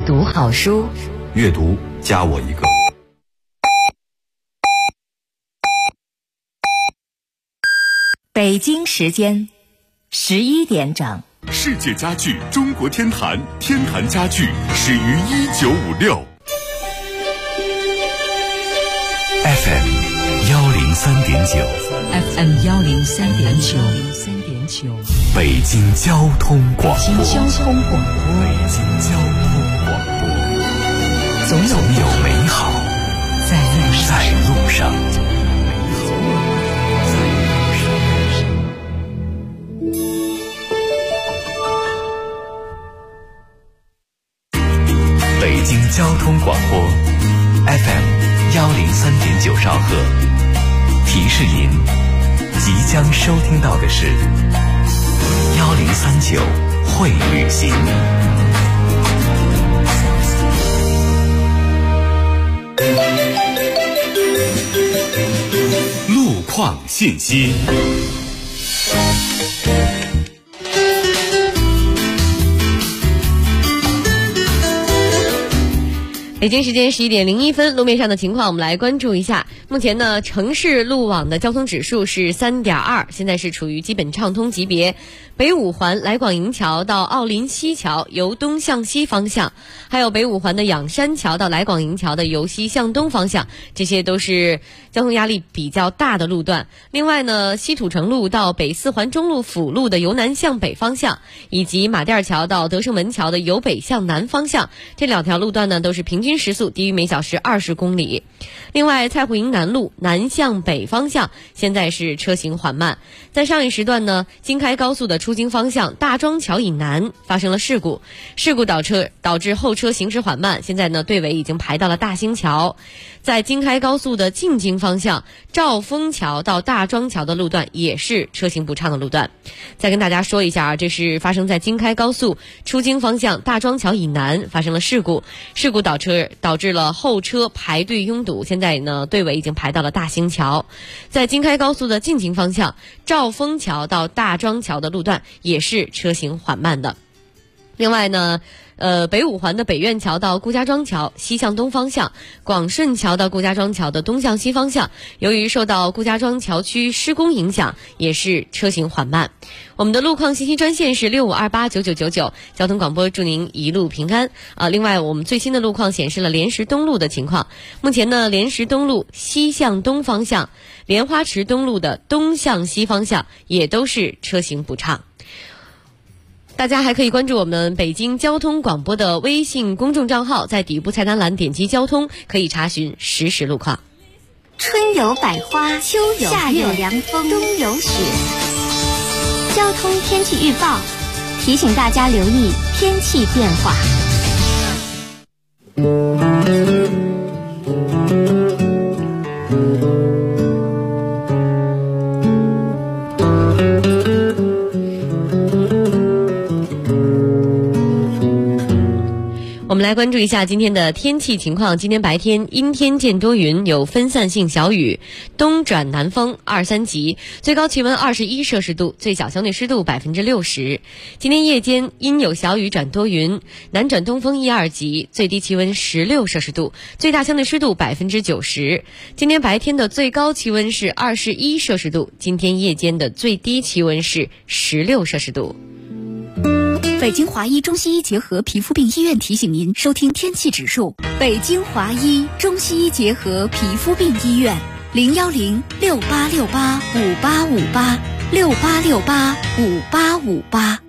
读好书， 阅读加我一个。 北京时间11点整。 世界家具中国天坛，天坛家具始于1956。 FM 103.9 FM 103.9， 北京交通广播。 北京交通广播，总有美好在路上。北京交通广播 FM 103.9兆赫，提示您即将收听到的是1039会旅行。 路况信息。 北京时间11点01分，路面上的情况我们来关注一下。目前呢，城市路网的交通指数是 3.2， 现在是处于基本畅通级别。北五环来广营桥到奥林西桥由东向西方向，还有北五环的仰山桥到来广营桥的由西向东方向，这些都是交通压力比较大的路段。另外呢，西土城路到北四环中路辅路的由南向北方向，以及马甸桥到德胜门桥的由北向南方向，这两条路段呢都是平均时速低于每小时20公里。另外，蔡湖营南路南向北方向现在是车行缓慢。在上一时段呢，京开高速的出京方向大庄桥以南发生了事故导致后车行驶缓慢，现在呢队尾已经排到了大兴桥。在京开高速的进京方向兆丰桥到大庄桥的路段也是车行不畅的路段。再跟大家说一下，这是发生在京开高速出京方向大庄桥以南发生了事故导致了后车排队拥堵，现在呢队尾已经排到了大兴桥。在京开高速的进京方向兆丰桥到大庄桥的路段也是车行缓慢的。另外呢，北五环的北苑桥到顾家庄桥西向东方向，广顺桥到顾家庄桥的东向西方向，由于受到顾家庄桥区施工影响，也是车行缓慢。我们的路况信息专线是65289999，交通广播祝您一路平安。另外，我们最新的路况显示了莲石东路的情况。目前呢，莲石东路西向东方向，莲花池东路的东向西方向也都是车行不畅。大家还可以关注我们北京交通广播的微信公众账号，在底部菜单栏点击交通，可以查询实时路况。 春有百花，秋有夏有凉风，冬有雪。交通天气预报提醒大家留意天气变化。 我们来关注一下今天的天气情况。今天白天阴天见多云，有分散性小雨，东转南风2、3级，最高气温21摄氏度，最小相对湿度60%。今天夜间阴有小雨转多云，南转东风1、2级，最低气温16摄氏度，最大相对湿度90%。今天白天的最高气温是21摄氏度，今天夜间的最低气温是16摄氏度。 北京华医中西医结合皮肤病医院提醒您收听天气指数。北京华医中西医结合皮肤病医院，0106868585868685858。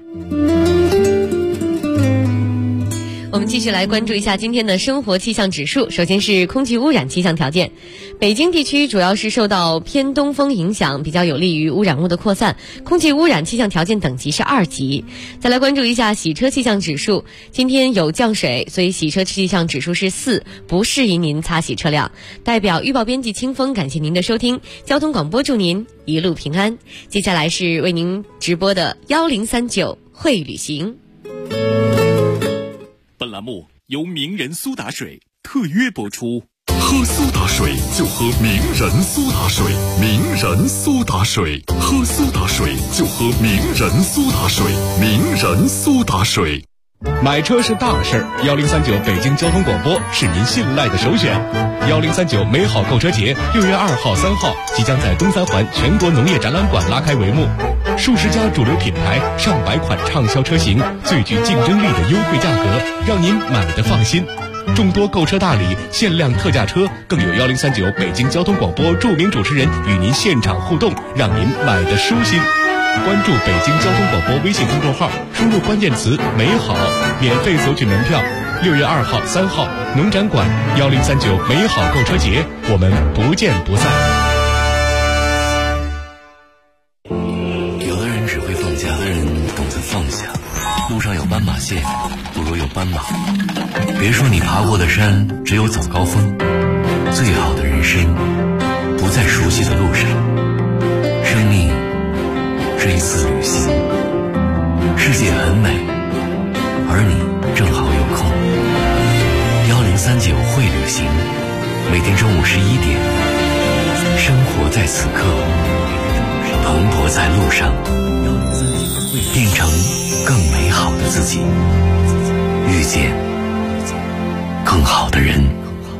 我们继续来关注一下今天的生活气象指数。首先是空气污染气象条件，北京地区主要是受到偏东风影响，比较有利于污染物的扩散，空气污染气象条件等级是2级。再来关注一下洗车气象指数，今天有降水，所以洗车气象指数是4，不适宜您擦洗车辆。代表预报编辑清风，感谢您的收听，交通广播祝您一路平安。接下来是为您直播的1039会旅行。 本栏目由名人苏打水特约播出。 喝苏打水就喝名人苏打水，名人苏打水，喝苏打水就喝名人苏打水，名人苏打水。 买车是大事儿，1039北京交通广播是您信赖的首选。1039美好购车节6月2号、3号即将在东三环全国农业展览馆拉开帷幕，数十家主流品牌、上百款畅销车型，最具竞争力的优惠价格，让您买得放心。众多购车大礼、限量特价车，更有1039北京交通广播著名主持人与您现场互动，让您买得舒心。关注北京交通广播微信公众号，输入关键词“美好”，免费索取门票。6月2号、3号，农展馆1039美好购车节，我们不见不散。 有的人只会放假，有的人懂得放下。路上有斑马线，不如有斑马。别说你爬过的山只有早高峰，最好的人生不在熟悉的路上。生命是一次旅行，世界很美，而你正好有空。1039会旅行，每天中午11点，生活在此刻，蓬勃在路上，变成更美好的自己，遇见更好的人。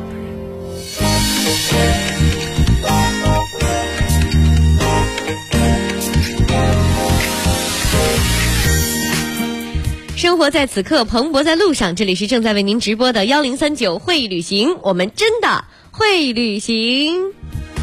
生活在此刻，蓬勃在路上。这里是正在为您直播的1039会旅行，我们真的会旅行。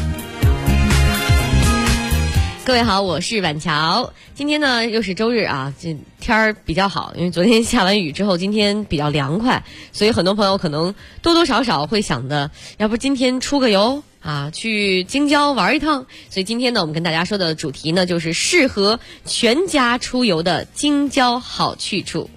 各位好，我是婉乔。今天呢又是周日啊，这天儿比较好，因为昨天下完雨之后，今天比较凉快，所以很多朋友可能多多少少会想的，要不今天出个游啊，去京郊玩一趟。所以今天呢，我们跟大家说的主题呢，就是适合全家出游的京郊好去处。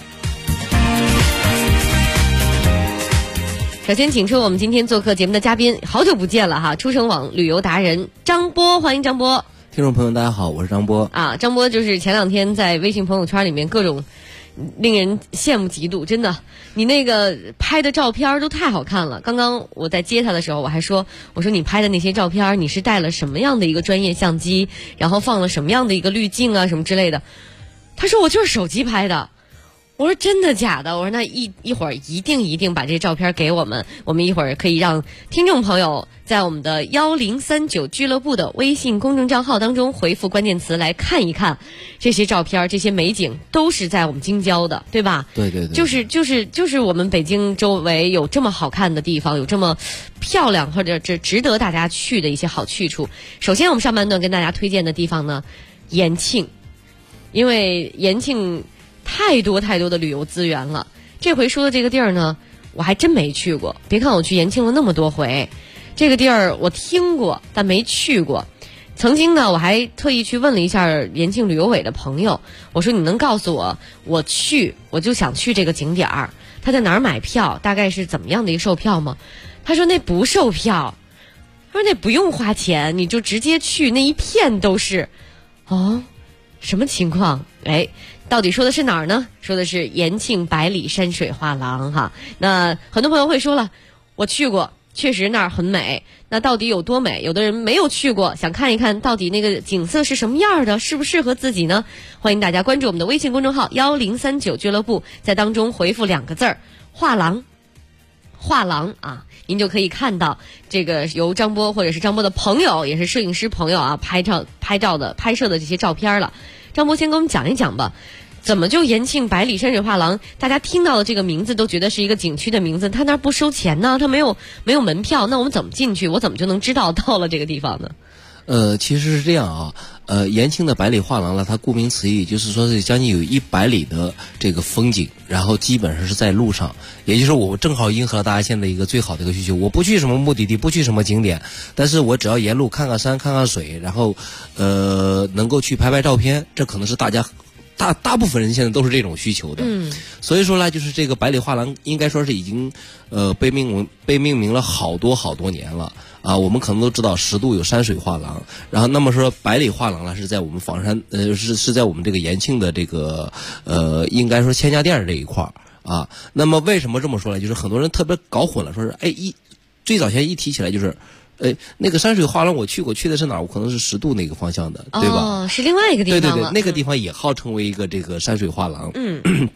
首先请出我们今天做客节目的嘉宾，好久不见了哈，出城网旅游达人张波，欢迎张波。 听众朋友大家好，我是张波啊。张波就是前两天在微信朋友圈里面各种令人羡慕嫉妒，真的，你那个拍的照片都太好看了。刚刚我在接他的时候，我还说，我说你拍的那些照片，你是带了什么样的一个专业相机，然后放了什么样的一个滤镜啊什么之类的。他说我就是手机拍的。我说真的假的？我说那一会儿一定把这照片给我们，我们一会儿可以让听众朋友在我们的1039俱乐部的微信公众账号当中回复关键词来看一看这些照片，这些美景都是在我们京郊的，对吧？ 对对对， 就是我们北京周围有这么好看的地方，有这么漂亮或者这值得大家去的一些好去处。首先我们上半段跟大家推荐的地方呢，延庆，因为延庆太多的旅游资源了。这回说的这个地儿呢，我还真没去过。别看我去延庆了那么多回，这个地儿我听过但没去过。曾经呢，我还特意去问了一下延庆旅游委的朋友，我说你能告诉我，我就想去这个景点儿，他在哪儿买票，大概是怎么样的一个售票吗？他说那不售票，他说那不用花钱，你就直接去，那一片都是。哦，什么情况？哎，到底说的是哪儿呢？说的是延庆百里山水画廊哈。那很多朋友会说了，我去过，确实那儿很美。那到底有多美？有的人没有去过，想看一看到底那个景色是什么样的，适不适合自己呢？欢迎大家关注我们的微信公众号1039俱乐部，在当中回复2个字画廊。画廊啊，您就可以看到这个由张波或者是张波的朋友，也是摄影师朋友啊，拍摄的这些照片了。张波先跟我们讲一讲吧，怎么就延庆百里山水画廊，大家听到的这个名字都觉得是一个景区的名字，他那儿不收钱呢，他没有门票，那我们怎么进去？我怎么就能知道到了这个地方呢？ 其实是这样啊，延庆的百里画廊呢，它顾名思义就是说是将近有100里的这个风景，然后基本上是在路上，也就是说我正好迎合了大家现在一个最好的一个需求，我不去什么目的地，不去什么景点，但是我只要沿路看看山看看水，然后能够去拍拍照片，这可能是大家大部分人现在都是这种需求的。所以说呢，就是这个百里画廊应该说是已经被命名了好多年了啊。我们可能都知道10渡有山水画廊，然后那么说百里画廊呢是在我们房山是在我们这个延庆的这个应该说千家店这一块啊。那么为什么这么说呢？就是很多人特别搞混了，说是最早前一提起来就是那个山水画廊我去过，去的是哪儿？我可能是10渡那个方向的，对吧？ 是另外一个地方了。 对，那个地方也号称为一个这个山水画廊。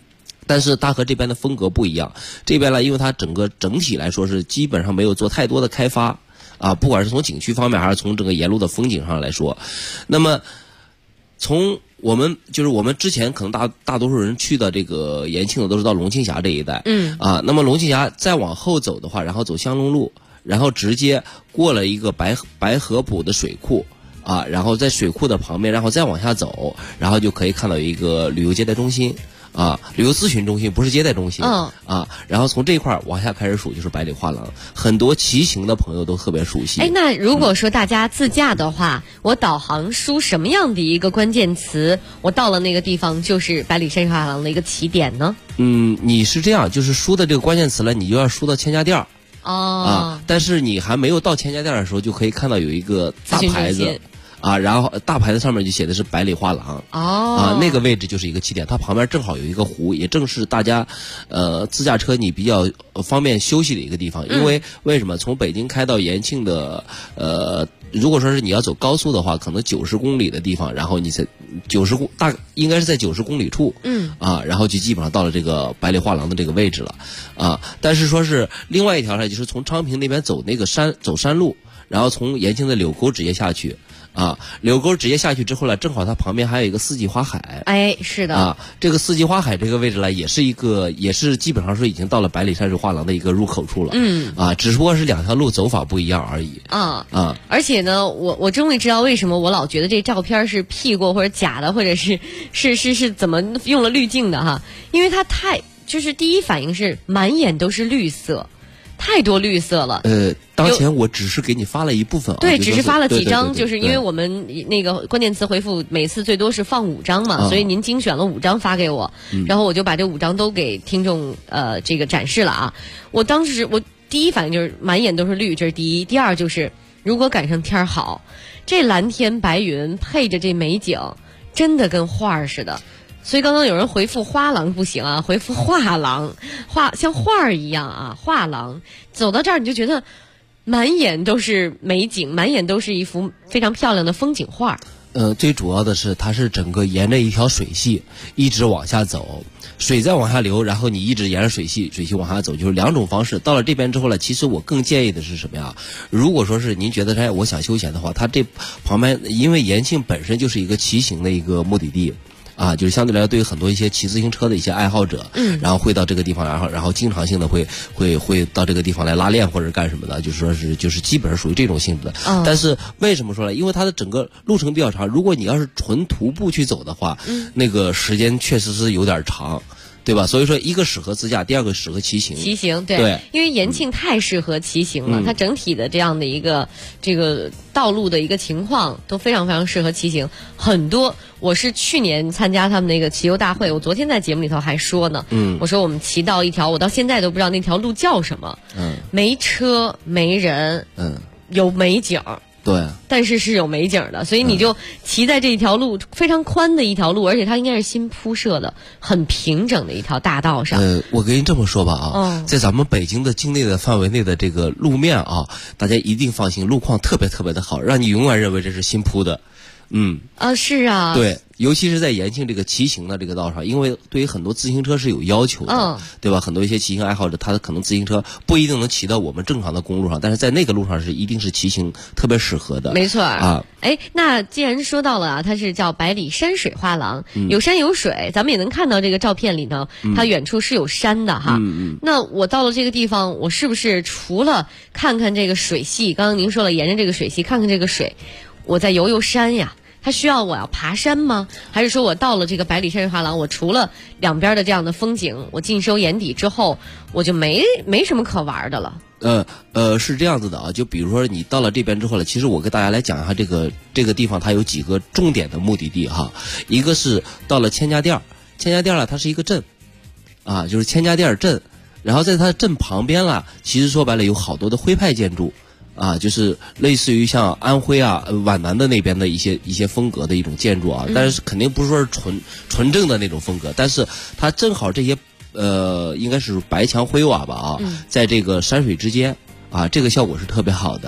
但是它和这边的风格不一样，这边呢，因为它整体来说是基本上没有做太多的开发啊，不管是从景区方面还是从整个沿路的风景上来说，那么从我们之前可能大多数人去的这个延庆的都是到龙庆峡这一带，那么龙庆峡再往后走的话，然后走香龙路，然后直接过了一个白河浦的水库。然后在水库的旁边，然后再往下走，然后就可以看到一个旅游接待中心旅游咨询中心，不是接待中心然后从这一块往下开始数就是百里画廊，很多骑行的朋友都特别熟悉。 那如果说大家自驾的话，我导航输什么样的一个关键词，我到了那个地方就是百里山水画廊的一个起点呢？ 你是这样，就是输的这个关键词了，你就要输到千家店但是你还没有到千家店的时候，就可以看到有一个大牌子。然后大牌子上面就写的是百里画廊那个位置就是一个起点，它旁边正好有一个湖，也正是大家自驾车你比较方便休息的一个地方。因为为什么从北京开到延庆的如果说是你要走高速的话，可能90公里的地方，然后你才应该是在90公里处然后就基本上到了这个百里画廊的这个位置了但是说是另外一条呢，就是从昌平那边走那个走山路，然后从延庆的柳沟直接下去柳沟直接下去之后呢，正好它旁边还有一个四季花海。 是的这个四季花海这个位置呢，也是基本上说已经到了百里山水画廊的一个入口处了。只不过是两条路走法不一样而已。 而且呢，我终于知道为什么我老觉得这照片是 P 过或者假的，或者是怎么用了滤镜的哈？因为它就是第一反应是满眼都是绿色。太多绿色了。 当前我只是给你发了一部分对，只是发了几张， 对就是因为我们那个关键词回复每次最多是放5张嘛，所以您精选了5张发给我，然后我就把这5张都给听众这个展示了我当时我第一反应就是满眼都是绿，这是第一。第二就是如果赶上天好，这蓝天白云配着这美景，真的跟画似的。所以刚刚有人回复花廊不行回复画廊，像画一样画廊。走到这儿你就觉得满眼都是美景，满眼都是一幅非常漂亮的风景画。 最主要的是它是整个沿着一条水系一直往下走，水再往下流，然后你一直沿着水系往下走，就是2种方式。到了这边之后呢，其实我更建议的是什么呀？如果说是您觉得我想休闲的话，它这旁边因为延庆本身就是一个骑行的一个目的地。就是相对来说，对于很多一些骑自行车的一些爱好者，然后会到这个地方，然后经常性的会到这个地方来拉练或者干什么的，就是说是就是基本上属于这种性质的。但是为什么说呢？因为它的整个路程比较长，如果你要是纯徒步去走的话，那个时间确实是有点长。对吧？所以说，一个适合自驾，第二个适合骑行。 骑行对，因为延庆太适合骑行了，它整体的这样的一个这个道路的一个情况都非常非常适合骑行。很多，我是去年参加他们那个骑游大会，我昨天在节目里头还说呢，我说我们骑到一条，我到现在都不知道那条路叫什么，没车没人，有美景。 对， 但是是有美景的，所以你就骑在这条路非常宽的一条路，而且它应该是新铺设的，很平整的一条大道上。 我跟您这么说吧在咱们北京的境内的范围内的这个路面大家一定放心，路况特别特别的好，让你永远认为这是新铺的。 是啊， 对，尤其是在延庆这个骑行的这个道上，因为对于很多自行车是有要求的，对吧？很多一些骑行爱好者，他可能自行车不一定能骑到我们正常的公路上，但是在那个路上是一定是骑行特别适合的。 没错那既然说到了它是叫百里山水画廊，有山有水，咱们也能看到这个照片里头，它远处是有山的哈。那我到了这个地方，我是不是除了看看这个水系，刚刚您说了沿着这个水系看看这个水，我再游山呀？它需要我要爬山吗？还是说我到了这个百里山水画廊，我除了两边的这样的风景，我尽收眼底之后，我就没什么可玩的了？ 是这样子的就比如说你到了这边之后了，其实我给大家来讲一下这个地方它有几个重点的目的地哈。一个是到了千家店了，它是一个镇就是千家店镇，然后在它镇旁边了，其实说白了有好多的徽派建筑。就是类似于像安徽皖南的那边的一些风格的一种建筑但是肯定不是说是纯正的那种风格，但是它正好这些应该是白墙灰瓦吧在这个山水之间这个效果是特别好的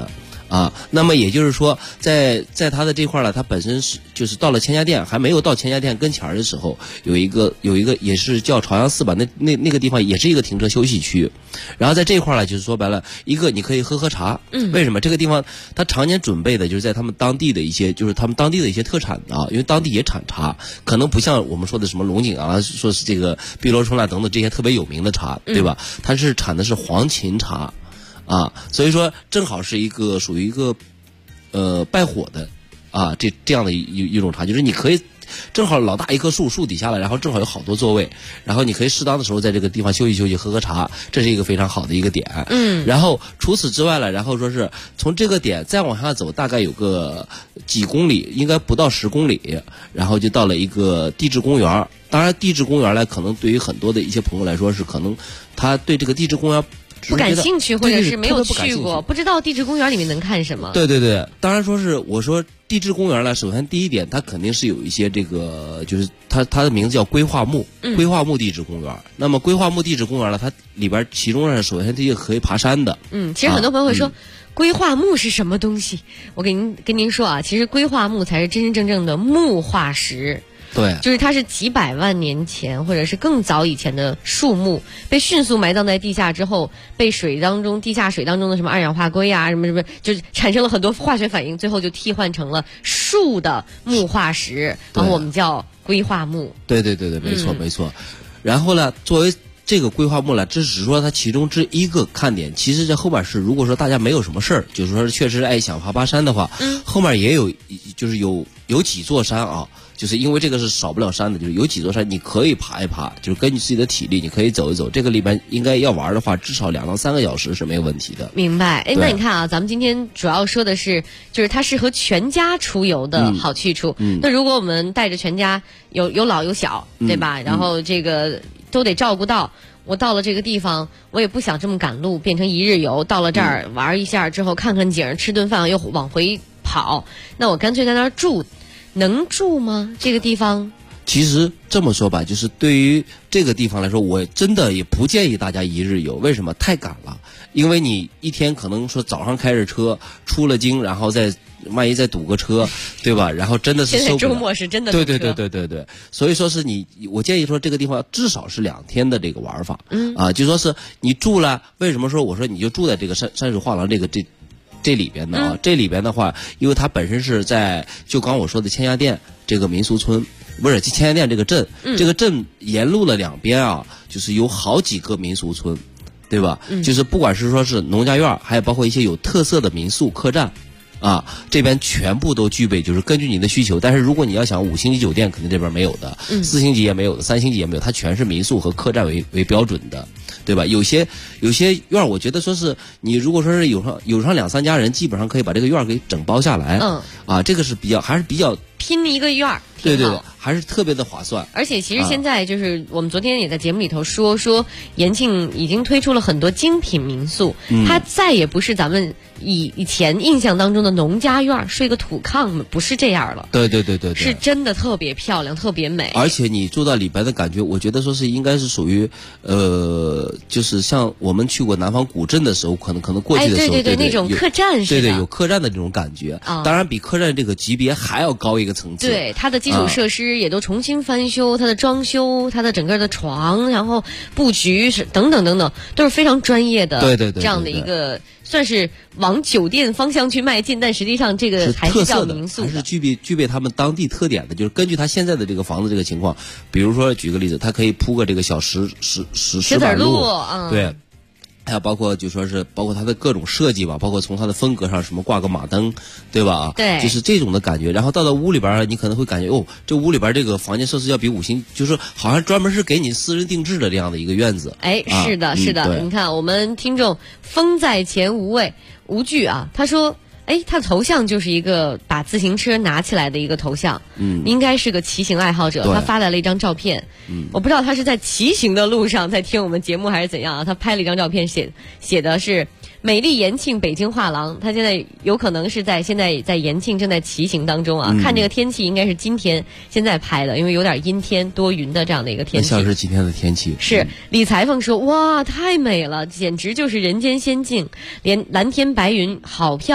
啊，那么也就是说，在它的这块呢，它本身是就是到了千家店，还没有到千家店跟前儿的时候，有一个也是叫朝阳寺吧，那个地方也是一个停车休息区，然后在这块呢，就是说白了，一个你可以喝茶，为什么这个地方它常年准备的就是在他们当地的一些就是他们当地的一些特产啊，因为当地也产茶，可能不像我们说的什么龙井啊，说是这个碧螺春啊等等这些特别有名的茶，对吧？它是产的是黄芩茶。啊，所以说正好是一个属于一个败火的啊这样的一种茶，就是你可以正好老大一棵树底下了，然后正好有好多座位，然后你可以适当的时候在这个地方休息喝茶，这是一个非常好的一个点。然后除此之外了，然后说是从这个点再往下走，大概有个几公里，应该不到10公里，然后就到了一个地质公园。当然地质公园呢，可能对于很多的一些朋友来说是可能他对这个地质公园不感兴趣，或者是没有去过，不知道地质公园里面能看什么。 对，当然说是我说地质公园呢，首先第一点，它肯定是有一些这个，就是它的名字叫规划墓，规划墓地质公园。那么规划墓地质公园呢，它里边其中呢，首先这个可以爬山的。 其实很多朋友会说。规划墓是什么东西？我跟您说啊，其实规划墓才是真真正正的木化石。 对， 就是它是几百万年前或者是更早以前的树木，被迅速埋葬在地下之后，被地下水当中的什么二氧化硅啊，什么，就是产生了很多化学反应，最后就替换成了树的木化石，然后我们叫规划墓。 对，没错。然后呢，作为这个规划墓呢，这只是说它其中之一个看点。其实这后面是，如果说大家没有什么事儿，就是说确实想爬山的话，后面也有，就是有几座山啊。就是因为这个是少不了山的，就是有几座山你可以爬一爬，就是根据自己的体力你可以走一走。这个里边应该要玩的话，至少2到3个小时是没有问题的。 明白。那你看啊，咱们今天主要说的是，就是它适合全家出游的好去处。那如果我们带着全家，有老有小，对吧？然后这个都得照顾到。我到了这个地方，我也不想这么赶路，变成一日游。到了这儿玩一下之后，看看景，吃顿饭又往回跑，那我干脆在那儿住。能住吗？这个地方其实这么说吧，就是对于这个地方来说，我真的也不建议大家一日游。为什么？太赶了，因为你一天可能说早上开着车出了京，然后万一再堵个车，对吧？然后真的是受不了。 现在周末是真的堵车。 对。所以说是我建议说这个地方至少是2天的这个玩法。就说是你住了，为什么说我说你就住在这个山水画廊这里边的啊，这里边的话，因为它本身是在就刚我说的千家店这个民俗村，不是千家店这个镇，这个镇沿路的2边啊，就是有好几个民俗村，对吧？就是不管是说是农家院，还有包括一些有特色的民宿客栈。啊，这边全部都具备，就是根据你的需求。但是如果你要想5星级酒店，肯定这边没有的，4星级也没有的，3星级也没有，它全是民宿和客栈为标准的，对吧？有些院，我觉得说是你如果说是有上2、3家人，基本上可以把这个院给整包下来。这个是还是比较拼一个院儿。 对，还是特别的划算。 而且其实现在就是我们昨天也在节目里头说延庆已经推出了很多精品民宿，它再也不是咱们以前印象当中的农家院睡个土炕，不是这样了。 对， 是真的特别漂亮，特别美。 而且你住到里边的感觉，我觉得说是应该是属于就是像我们去过南方古镇的时候，可能过去的时候， 对那种客栈似的。 对，有客栈的这种感觉。当然比客栈这个级别还要高一个层次。 对，它的基础设施也都重新翻修，它的装修，它的整个的床，然后布局是等等，都是非常专业的。 对， 这样的一个算是往酒店方向去迈进，但实际上这个还是叫民宿的， 还是具备他们当地特点的。就是根据他现在的这个房子这个情况，比如说举个例子，它可以铺个这个小石板路，对。还有包括就说是包括它的各种设计吧，包括从它的风格上，什么挂个马灯，对吧？ 对， 就是这种的感觉。然后到屋里边，你可能会感觉这屋里边这个房间设施要比5星，就是好像专门是给你私人定制的这样的一个院子。 是的，你看我们听众风在前无惧啊，他说。他的头像就是一个把自行车拿起来的一个头像，应该是个骑行爱好者。他发来了一张照片，我不知道他是在骑行的路上在听我们节目还是怎样啊？他拍了一张照片，写的是美丽延庆北京画廊。他现在有可能是现在在延庆正在骑行当中啊。看这个天气应该是今天现在拍的，因为有点阴天多云的这样的一个天气。 像是今天的天气。 是李裁缝说，哇，太美了，简直就是人间仙境，连蓝天白云好漂亮啊！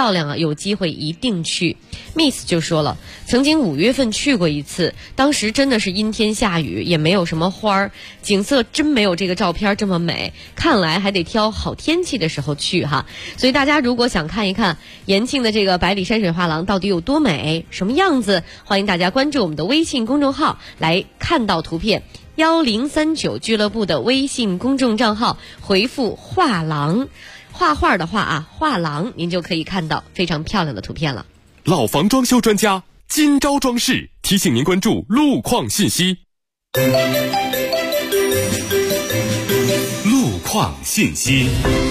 有机会一定去。Miss 就说了，曾经5月份去过一次，当时真的是阴天下雨，也没有什么花儿，景色真没有这个照片这么美，看来还得挑好天气的时候去哈。所以大家如果想看一看延庆的这个百里山水画廊到底有多美，什么样子，欢迎大家关注我们的微信公众号来看到图片。1039俱乐部的微信公众账号回复画廊，画画的画啊，画廊，您就可以看到非常漂亮的图片了。 老房装修专家今朝装饰提醒您关注路况信息。路况信息。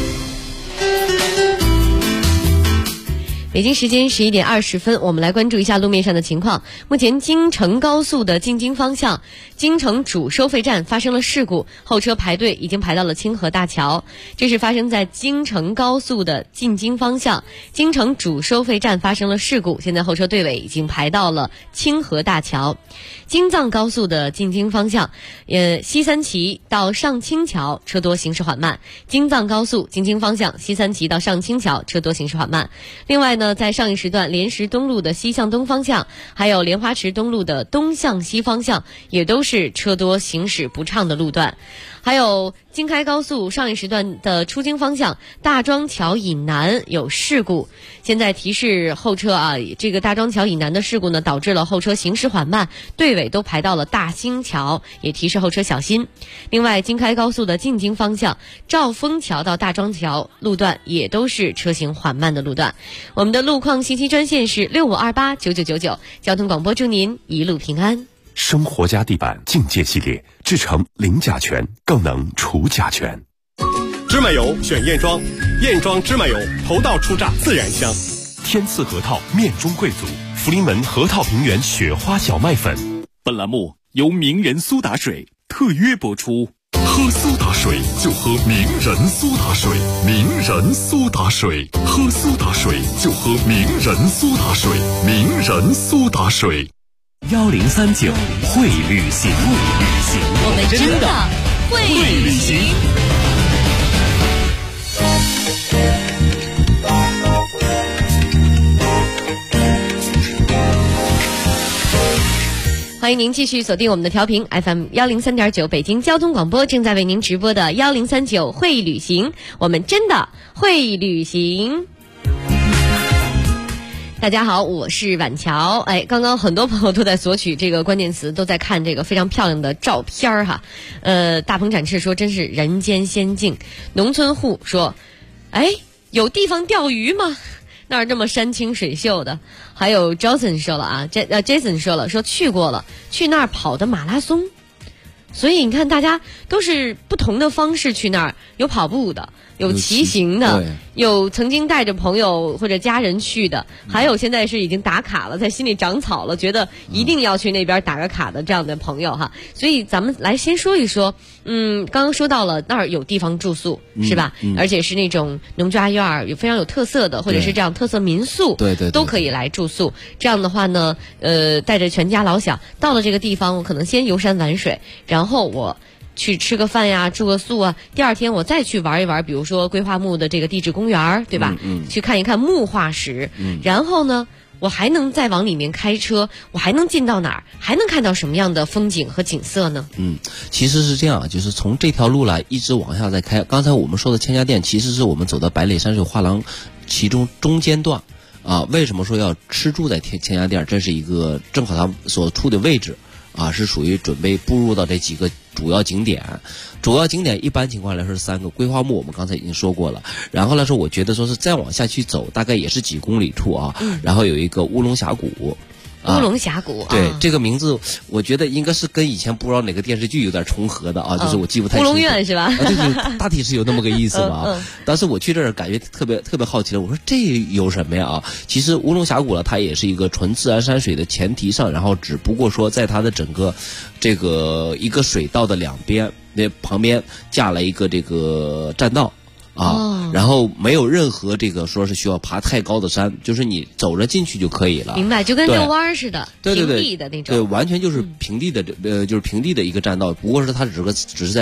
北京时间11点20分，我们来关注一下路面上的情况。目前京承高速的进京方向，京承主收费站发生了事故，后车排队已经排到了清河大桥。这是发生在京承高速的进京方向，京承主收费站发生了事故，现在后车队尾已经排到了清河大桥。京藏高速的进京方向，西三旗到上清桥车多行驶缓慢。京藏高速进京方向，西三旗到上清桥车多行驶缓慢。另外呢，在上一时段莲石东路的西向东方向，还有莲花池东路的东向西方向，也都是车多行驶不畅的路段。还有京开高速上一时段的出京方向，大庄桥以南有事故，现在提示后车啊，这个大庄桥以南的事故呢，导致了后车行驶缓慢，队尾都排到了大兴桥，也提示后车小心。另外，京开高速的进京方向，兆丰桥到大庄桥路段也都是车行缓慢的路段。我们的路况信息专线是65289999，交通广播祝您一路平安。 生活家地板境界系列，制成零甲醛，更能除甲醛。 芝麻油选燕庄，燕庄芝麻油头道出榨自然香。 天赐核桃面中贵族，福临门核桃平原雪花小麦粉。 本栏目由名人苏打水特约播出。 喝苏打水就喝名人苏打水，名人苏打水，喝苏打水就喝名人苏打水，名人苏打水。 1039会旅行， 我们真的会旅行。欢迎您继续锁定我们的调频 FM 103.9，北京交通广播正在为您直播的1039会旅行，我们真的会旅行。大家好，我是婉乔。刚刚很多朋友都在索取这个关键词，都在看这个非常漂亮的照片哈。大鹏展翅说真是人间仙境。农村户说，有地方钓鱼吗？那儿这么山清水秀的。还有 Jason 说了啊，Jason 说了，说去过了，去那儿跑的马拉松。所以你看，大家都是不同的方式去那儿，有跑步的，有骑行的，有曾经带着朋友或者家人去的，还有现在是已经打卡了，在心里长草了，觉得一定要去那边打个卡的这样的朋友哈。所以咱们来先说一说，刚刚说到了那儿有地方住宿，是吧？而且是那种农家院，有非常有特色的，或者是这样特色民宿，对，都可以来住宿。这样的话呢，带着全家老小到了这个地方，我可能先游山玩水，然后我去吃个饭呀，住个宿啊，第二天我再去玩一玩，比如说归化墓的这个地质公园，对吧？去看一看木化石，然后呢，我还能再往里面开车，我还能进到哪儿，还能看到什么样的风景和景色呢？ 其实是这样，就是从这条路来一直往下再开。刚才我们说的千家店，其实是我们走的百里山水画廊其中中间段啊。为什么说要吃住在千家店？这是一个正好它所处的位置啊，是属于准备步入到这几个主要景点。主要景点一般情况来说是3个，归化墓我们刚才已经说过了。然后来说，我觉得说是再往下去走，大概也是几公里处啊。然后有一个乌龙峡谷。 乌龙峡谷， 对，这个名字我觉得应该是跟以前不知道哪个电视剧有点重合的啊，就是我记不太清楚。 乌龙院是吧？ 对，大体是有那么个意思吧。当时我去这儿感觉特别好奇了，我说这有什么呀？其实乌龙峡谷呢，它也是一个纯自然山水的前提上，然后只不过说在它的整个这个一个水道的两边，那旁边架了一个这个栈道。然后没有任何这个说是需要爬太高的山，就是你走着进去就可以了。 明白，就跟遛弯似的， 对平地的那种。 对，完全就是平地的，就是平地的一个栈道。不过是它只是在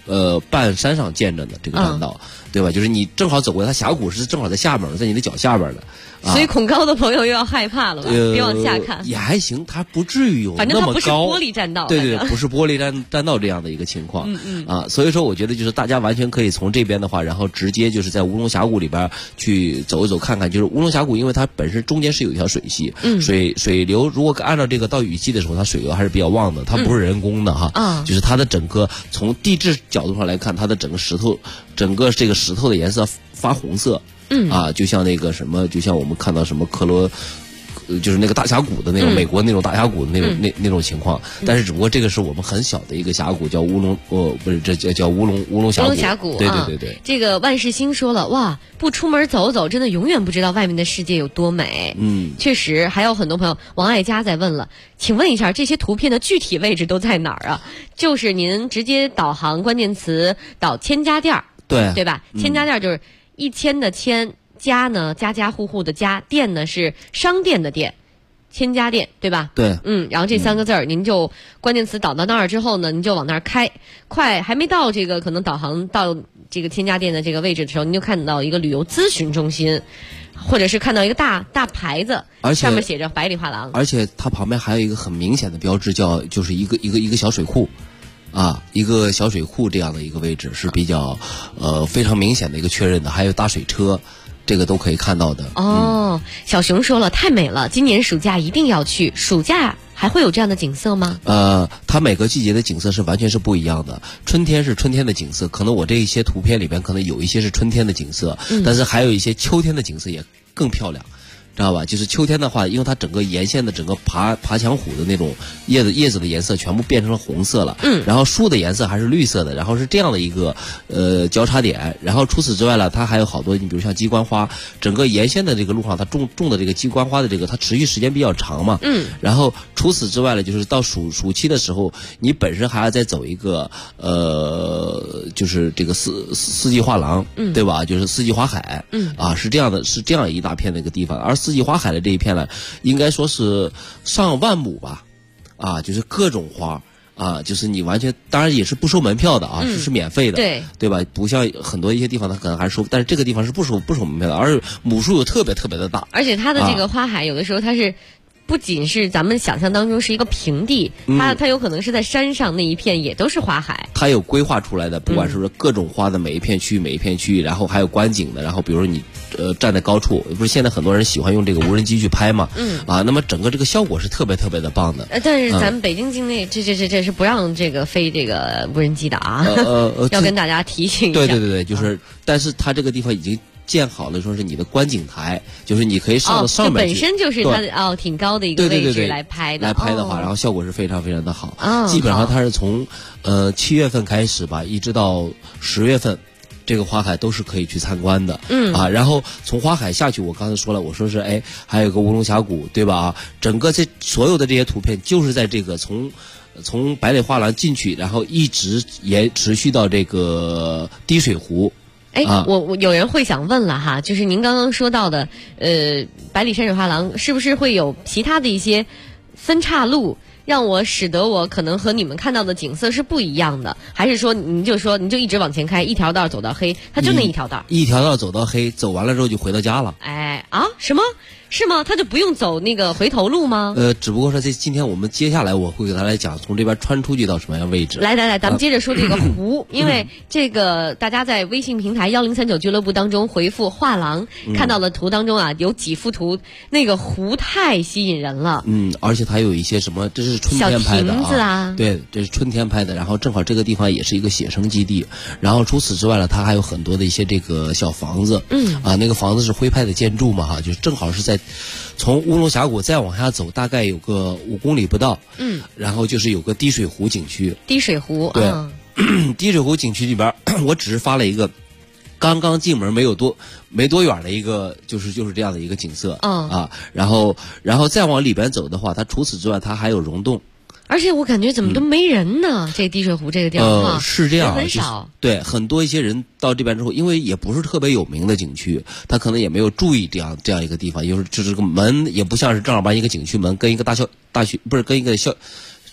半山上建着的这个栈道，对吧？就是你正好走过来，它峡谷是正好在下边，在你的脚下边的。 所以恐高的朋友又要害怕了吧？别往下看。 也还行，它不至于有那么高。 反正它不是玻璃栈道。 对对，不是玻璃栈道这样的一个情况。所以说我觉得就是大家完全可以从这边的话，然后直接就是在乌龙峡谷里边去走一走看看。就是乌龙峡谷，因为它本身中间是有一条水系，水流如果按照这个到雨季的时候，它水流还是比较旺的，它不是人工的哈。就是它的整个从地质角度上来看，它的整个这个石头的颜色发红色。就像那个什么，就像我们看到什么就是那个大峡谷的那种，美国那种大峡谷的那种情况。但是只不过这个是我们很小的一个峡谷，叫乌龙，不是，这叫乌龙峡谷。乌龙峡谷，对。 这个万世兴说了，哇，不出门走走，真的永远不知道外面的世界有多美。确实，还有很多朋友，王爱佳在问了，请问一下，这些图片的具体位置都在哪儿啊？就是您直接导航关键词导千家店，对吧？千家店就是1000的千，家呢家家户户的家，店呢是商店的店，千家店，对吧？ 对， 然后这3个字儿，您就关键词导到那儿之后呢，您就往那儿开，快还没到这个可能导航到这个千家店的这个位置的时候，您就看到一个旅游咨询中心，或者是看到一个大牌子，上面写着百里画廊， 而且它旁边还有一个很明显的标志，就是一个小水库。一个小水库这样的一个位置是比较非常明显的一个确认的，还有大水车，这个都可以看到的。 小熊说了，太美了，今年暑假一定要去。暑假还会有这样的景色吗？ 它每个季节的景色是完全是不一样的。春天是春天的景色，可能我这一些图片里边可能有一些是春天的景色，但是还有一些秋天的景色也更漂亮。知道吧？就是秋天的话，因为它整个沿线的整个爬墙虎的那种叶子的颜色全部变成了红色了，然后树的颜色还是绿色的，然后是这样的一个交叉点。然后除此之外呢，它还有好多，你比如像鸡冠花，整个沿线的这个路上它种的这个鸡冠花的这个，它持续时间比较长嘛。然后除此之外呢，就是到暑期的时候，你本身还要再走一个就是这个四季画廊，对吧？就是四季花海，是这样一大片的一个地方，而四季花海的这一片呢，应该说是上万亩吧，就是各种花就是你完全当然也是不收门票的是免费的，对吧？不像很多一些地方它可能还收，但是这个地方是不收门票的，而亩数又特别特别的大， 而且它的这个花海有的时候它是。不仅是咱们想象当中是一个平地，它有可能是在山上那一片也都是花海。 它有规划出来的，不管是各种花的每一片区域，然后还有观景的，然后比如说你站在高处，不是现在很多人喜欢用这个无人机去拍嘛，那么整个这个效果是特别特别的棒的。 但是咱们北京境内这是不让这个飞这个无人机的要跟大家提醒一下。 对，就是，但是它这个地方已经建好了，说是你的观景台，就是你可以上到上面去， 本身就是它挺高的一个位置来拍的， 话，然后效果是非常非常的好。基本上它是从7月份开始吧，一直到10月份，这个花海都是可以去参观的。然后从花海下去，我刚才说了，我说是还有个乌龙峡谷，对吧？整个这所有的这些图片就是在这个从百里画廊进去，然后一直持续到这个滴水湖。 我有人会想问了哈，就是您刚刚说到的，百里山水画廊是不是会有其他的一些分岔路，使得我可能和你们看到的景色是不一样的？还是说你就一直往前开，一条道走到黑，它就那一条道， 一条道走到黑，走完了之后就回到家了？ 什么？是吗？他就不用走那个回头路吗？ 只不过说今天我们接下来我会给大家讲从这边穿出去到什么样位置。 来，咱们接着说这个湖，因为这个大家在微信平台1039俱乐部当中回复画廊，看到了图当中有几幅图，那个湖太吸引人了。 而且它有一些什么，这是春天拍的小亭子对，这是春天拍的。然后正好这个地方也是一个写生基地，然后除此之外呢，它还有很多的一些这个小房子，那个房子是徽派的建筑嘛就是正好是在从乌龙峡谷再往下走，大概有个5公里不到，然后就是有个滴水湖景区。 滴水湖， 对，滴水湖景区里边，我只是发了一个刚刚进门没多远的一个，就是这样的一个景色，然后再往里边走的话，它除此之外，它还有溶洞。 而且我感觉怎么都没人呢？这滴水湖这个地方是这样， 很少。 对，很多一些人到这边之后，因为也不是特别有名的景区，他可能也没有注意这样一个地方，就是这个门也不像是正儿八经一个景区门，跟一个大学不是跟一个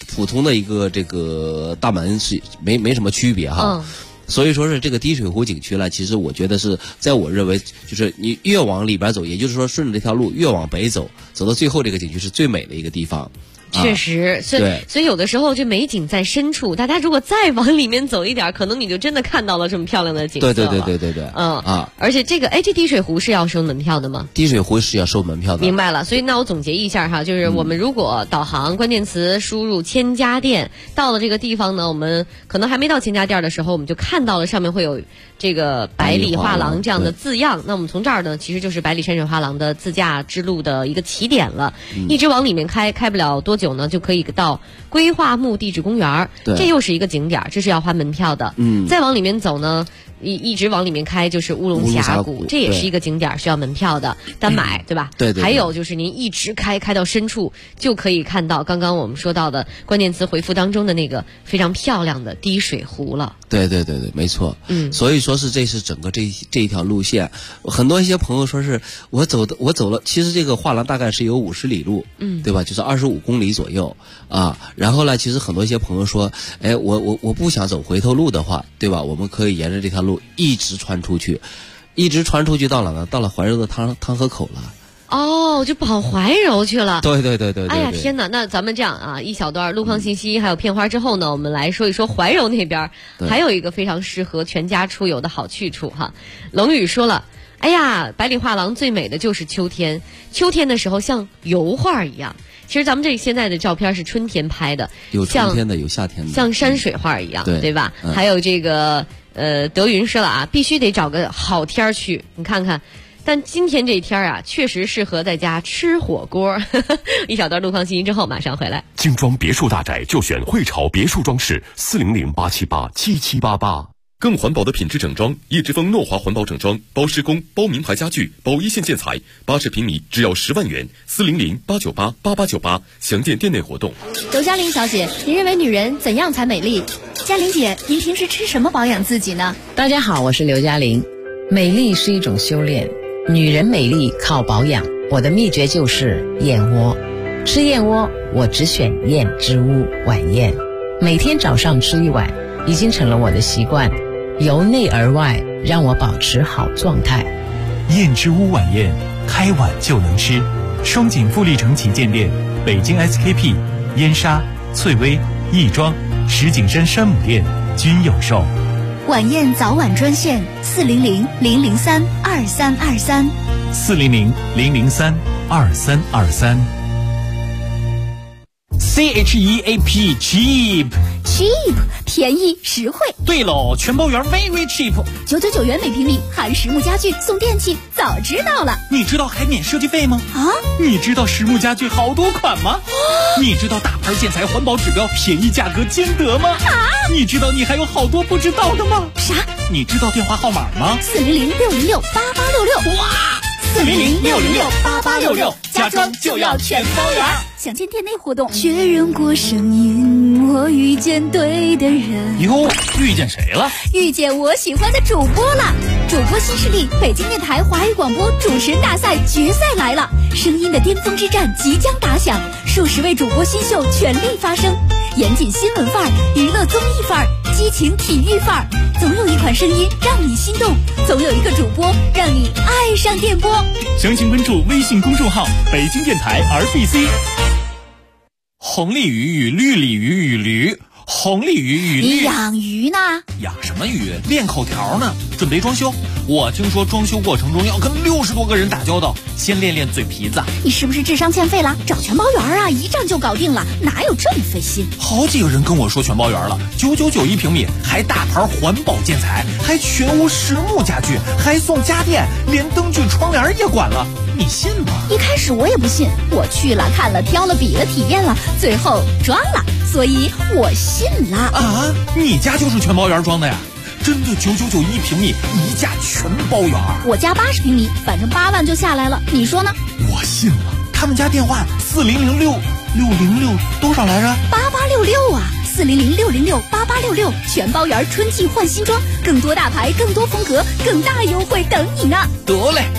普通的一个这个大门是没什么区别哈。所以说是这个滴水湖景区呢，其实我觉得是在我认为，就是你越往里边走，也就是说顺着这条路越往北走，走到最后这个景区是最美的一个地方。 确实，所以有的时候这美景在深处，大家如果再往里面走一点，可能你就真的看到了这么漂亮的景色了。 对。 而且这滴水湖是要收门票的吗？ 滴水湖是要收门票的。 明白了，所以那我总结一下哈，就是我们如果导航关键词输入千家店，到了这个地方呢，我们可能还没到千家店的时候，我们就看到了上面会有这个百里画廊这样的字样。那我们从这儿呢，其实就是百里山水画廊的自驾之路的一个起点了。一直往里面开不了多久呢，就可以到规划墓地质公园，这又是一个景点，这是要花门票的。再往里面走呢，一直往里面开就是乌龙峡谷，这也是一个景点，需要门票的，单买，对吧？ 对。 还有就是您一直开到深处，就可以看到刚刚我们说到的关键词回复当中的那个非常漂亮的滴水湖了。 对，没错。所以说是这是整个这一条路线，很多一些朋友说是我走了，其实这个画廊大概是有50里路，对吧？就是25公里左右啊。然后呢，其实很多一些朋友说，哎，我不想走回头路的话，对吧？我们可以沿着这条路一直穿出去到哪呢？到了怀柔的汤河口了。 哦，就跑怀柔去了。 对。 哎呀天哪，那咱们这样啊，一小段路况信息还有片花之后呢，我们来说一说怀柔那边还有一个非常适合全家出游的好去处哈。冷雨说了，哎呀，百里画廊最美的就是秋天的时候像油画一样。其实咱们这现在的照片是春天拍的， 有春天的，有夏天的， 像山水画一样，对吧？还有这个德云说了啊，必须得找个好天去，你看看。但今天这一天啊，确实适合在家吃火锅。一小段路况信息之后，马上回来。 精装别墅大宅就选汇潮别墅装饰，400-878-7788。更环保的品质整装，叶之峰诺华环保整装，包施工、包名牌家具、包一线建材，80平米只要10万元，400-898-8898，详见店内活动。 刘嘉玲小姐，您认为女人怎样才美丽？ 嘉玲姐，您平时吃什么保养自己呢？ 大家好，我是刘嘉玲。美丽是一种修炼，女人美丽靠保养，我的秘诀就是燕窝。吃燕窝，我只选燕之屋晚宴，每天早上吃一碗，已经成了我的习惯，由内而外让我保持好状态。 燕之屋晚宴，开碗就能吃。双井富力城旗舰店、北京 SKP、燕莎、翠微、亦庄、石景山山姆店均有售。 晚宴早晚专线400-003-2323 400-003-2323。CHEAP cheap 便宜实惠。 对喽，全包圆 very cheap， 999元每平米，含实木家具送电器，早知道了。 你知道还免设计费吗？你知道实木家具好多款吗？你知道大牌建材环保指标，便宜价格兼得吗？你知道你还有好多不知道的吗？ 啥？ 你知道电话号码吗 ？400-606-8866。 哇！400-606-8866，家装就要全包圆。 详见店内活动。确认过声音，我遇见对的人。 哟，遇见谁了？ 遇见我喜欢的主播了。主播新势力，北京电台华语广播主持人大赛决赛来了，声音的巅峰之战即将打响，数十位主播新秀全力发声，严谨新闻范儿，娱乐综艺范儿，激情体育范儿，总有一款声音让你心动，总有一个主播让你爱上电波。 详情关注微信公众号北京电台 RBC。红鲤鱼与绿鲤鱼与驴，红鲤鱼与绿。 你养鱼呢？ 养什么鱼？练口条呢，准备装修。我听说装修过程中要跟60多个人打交道，先练练嘴皮子。 你是不是智商欠费了？找全包圆啊，一站就搞定了，哪有这么费心？ 好几个人跟我说全包圆了，999一平米，还大牌环保建材，还全屋实木家具，还送家电，连灯具窗帘也管了，你信吗？ 一开始我也不信，我去了看了挑了比了体验了，最后装了，所以我信了。 啊，你家就是全包圆装的呀？真的999一平米，一价全包圆。 我家80平米，反正8万就下来了，你说呢？ 我信了。他们家电话40066多少来着 ？8866啊，400-606-8866，全包圆春季换新装，更多大牌，更多风格，更大优惠等你呢。 得嘞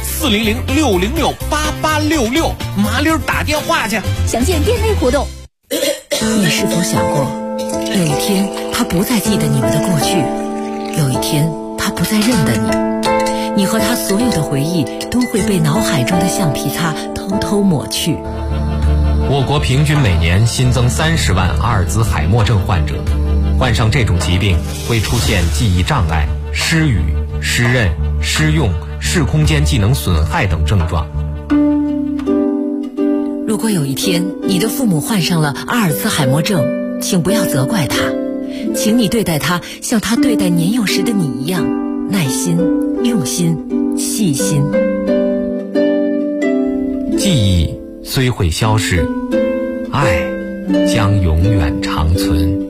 ，400-606-8866，麻溜打电话去。 详见店内活动。 你是否想过，有一天他不再记得你们的过去，有一天他不再认得你，你和他所有的回忆都会被脑海中的橡皮擦偷偷抹去。 我国平均每年新增30万阿尔兹海默症患者，患上这种疾病会出现记忆障碍、失语、失认、失用、视空间技能损害等症状。 如果有一天你的父母患上了阿尔兹海默症，请不要责怪他，请你对待他像他对待年幼时的你一样，耐心、用心、细心。 记忆虽会消逝，爱将永远长存。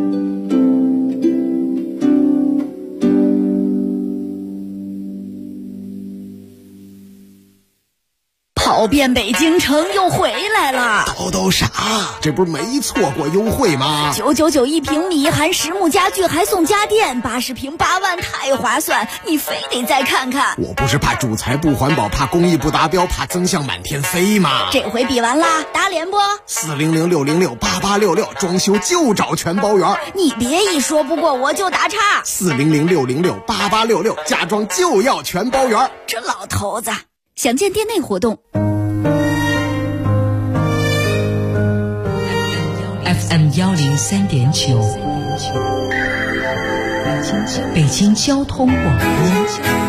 跑遍北京城又回来了。 都傻，这不是没错过优惠吗 ？999一平米，含实木家具还送家电，80平8万，太划算！你非得再看看。 我不是怕主材不环保，怕工艺不达标，怕增项满天飞吗？ 这回比完啦，打脸不？400-606-8866，装修就找全包圆。你别一说不过我就打岔。 400-606-8866，家装就要全包圆。 这老头子。详见店内活动。 FM 103.9，北京交通广播，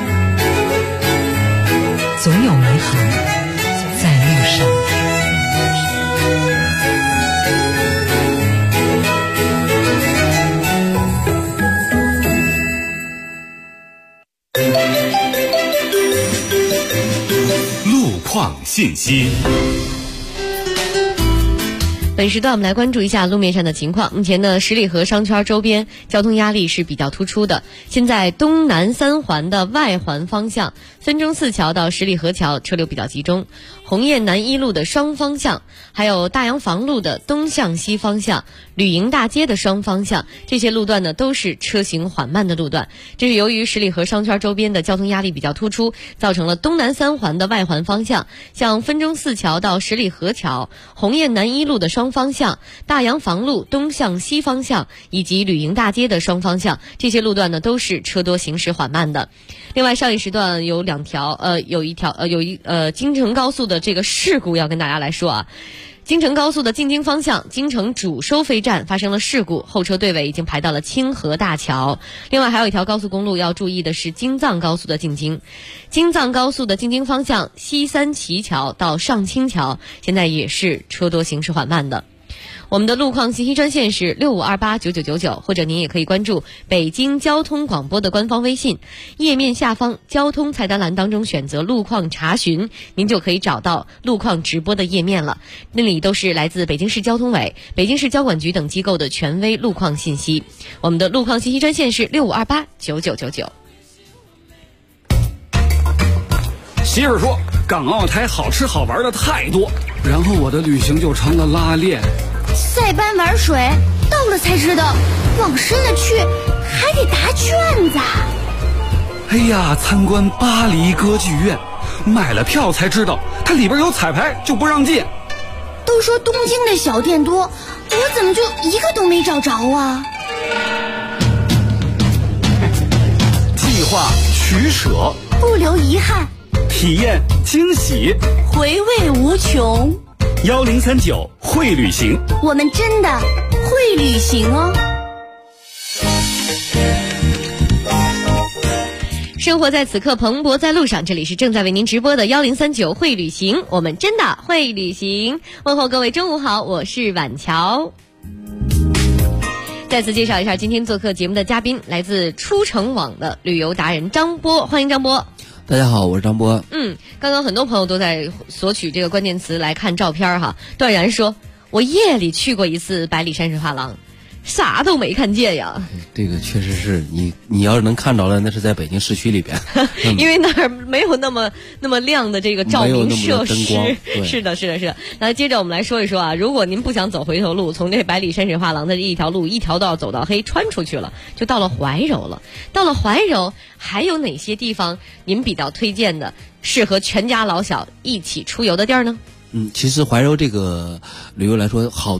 总有美好在路上。 路况信息。 本时段我们来关注一下路面上的情况。目前呢，十里河商圈周边交通压力是比较突出的。现在东南三环的外环方向，分钟寺桥到十里河桥车流比较集中，鸿雁南一路的双方向，还有大洋房路的东向西方向，旅营大街的双方向，这些路段呢都是车行缓慢的路段。这是由于十里河商圈周边的交通压力比较突出，造成了东南三环的外环方向，像分钟寺桥到十里河桥、鸿雁南一路的双方向、大洋房路东向西方向以及旅营大街的双方向，这些路段呢都是车多行驶缓慢的。另外上一时段有京承高速的这个事故要跟大家来说啊。京承高速的进京方向京承主收费站发生了事故，后车队尾已经排到了清河大桥。另外还有一条高速公路要注意的是京藏高速的进京，京藏高速的进京方向西三旗桥到上清桥现在也是车多行驶缓慢的。我们的路况信息专线是65289999，或者您也可以关注北京交通广播的官方微信，页面下方交通菜单栏当中选择路况查询，您就可以找到路况直播的页面了。那里都是来自北京市交通委、北京市交管局等机构的权威路况信息。我们的路况信息专线是65289999。 媳妇说港澳台好吃好玩的太多，然后我的旅行就成了拉练。 塞班玩水，到了才知道往深了去还得答卷子。 哎呀，参观巴黎歌剧院，买了票才知道它里边有彩排就不让进。 都说东京的小店多，我怎么就一个都没找着啊？ 计划取舍， 不留遗憾， 体验惊喜， 回味无穷。 1039会旅行， 我们真的会旅行哦。 生活在此刻，蓬勃在路上。这里是正在为您直播的1039会旅行，我们真的会旅行。问候各位中午好，我是晚乔。再次介绍一下今天做客节目的嘉宾，来自出城网的旅游达人张波，欢迎张波。 大家好，我是张波。 刚刚很多朋友都在索取这个关键词来看照片哈。段然说，我夜里去过一次百里山水画廊，啥都没看见呀。 这个确实是你要是能看着了，那是在北京市区里边， 因为那儿没有那么亮的这个照明设施。是的。那接着我们来说一说啊，如果您不想走回头路，从这百里山水画廊的这一条路一条道走到黑穿出去了，就到了怀柔了。到了怀柔，还有哪些地方您比较推荐的，适合全家老小一起出游的地儿呢？ 其实怀柔这个旅游来说，好多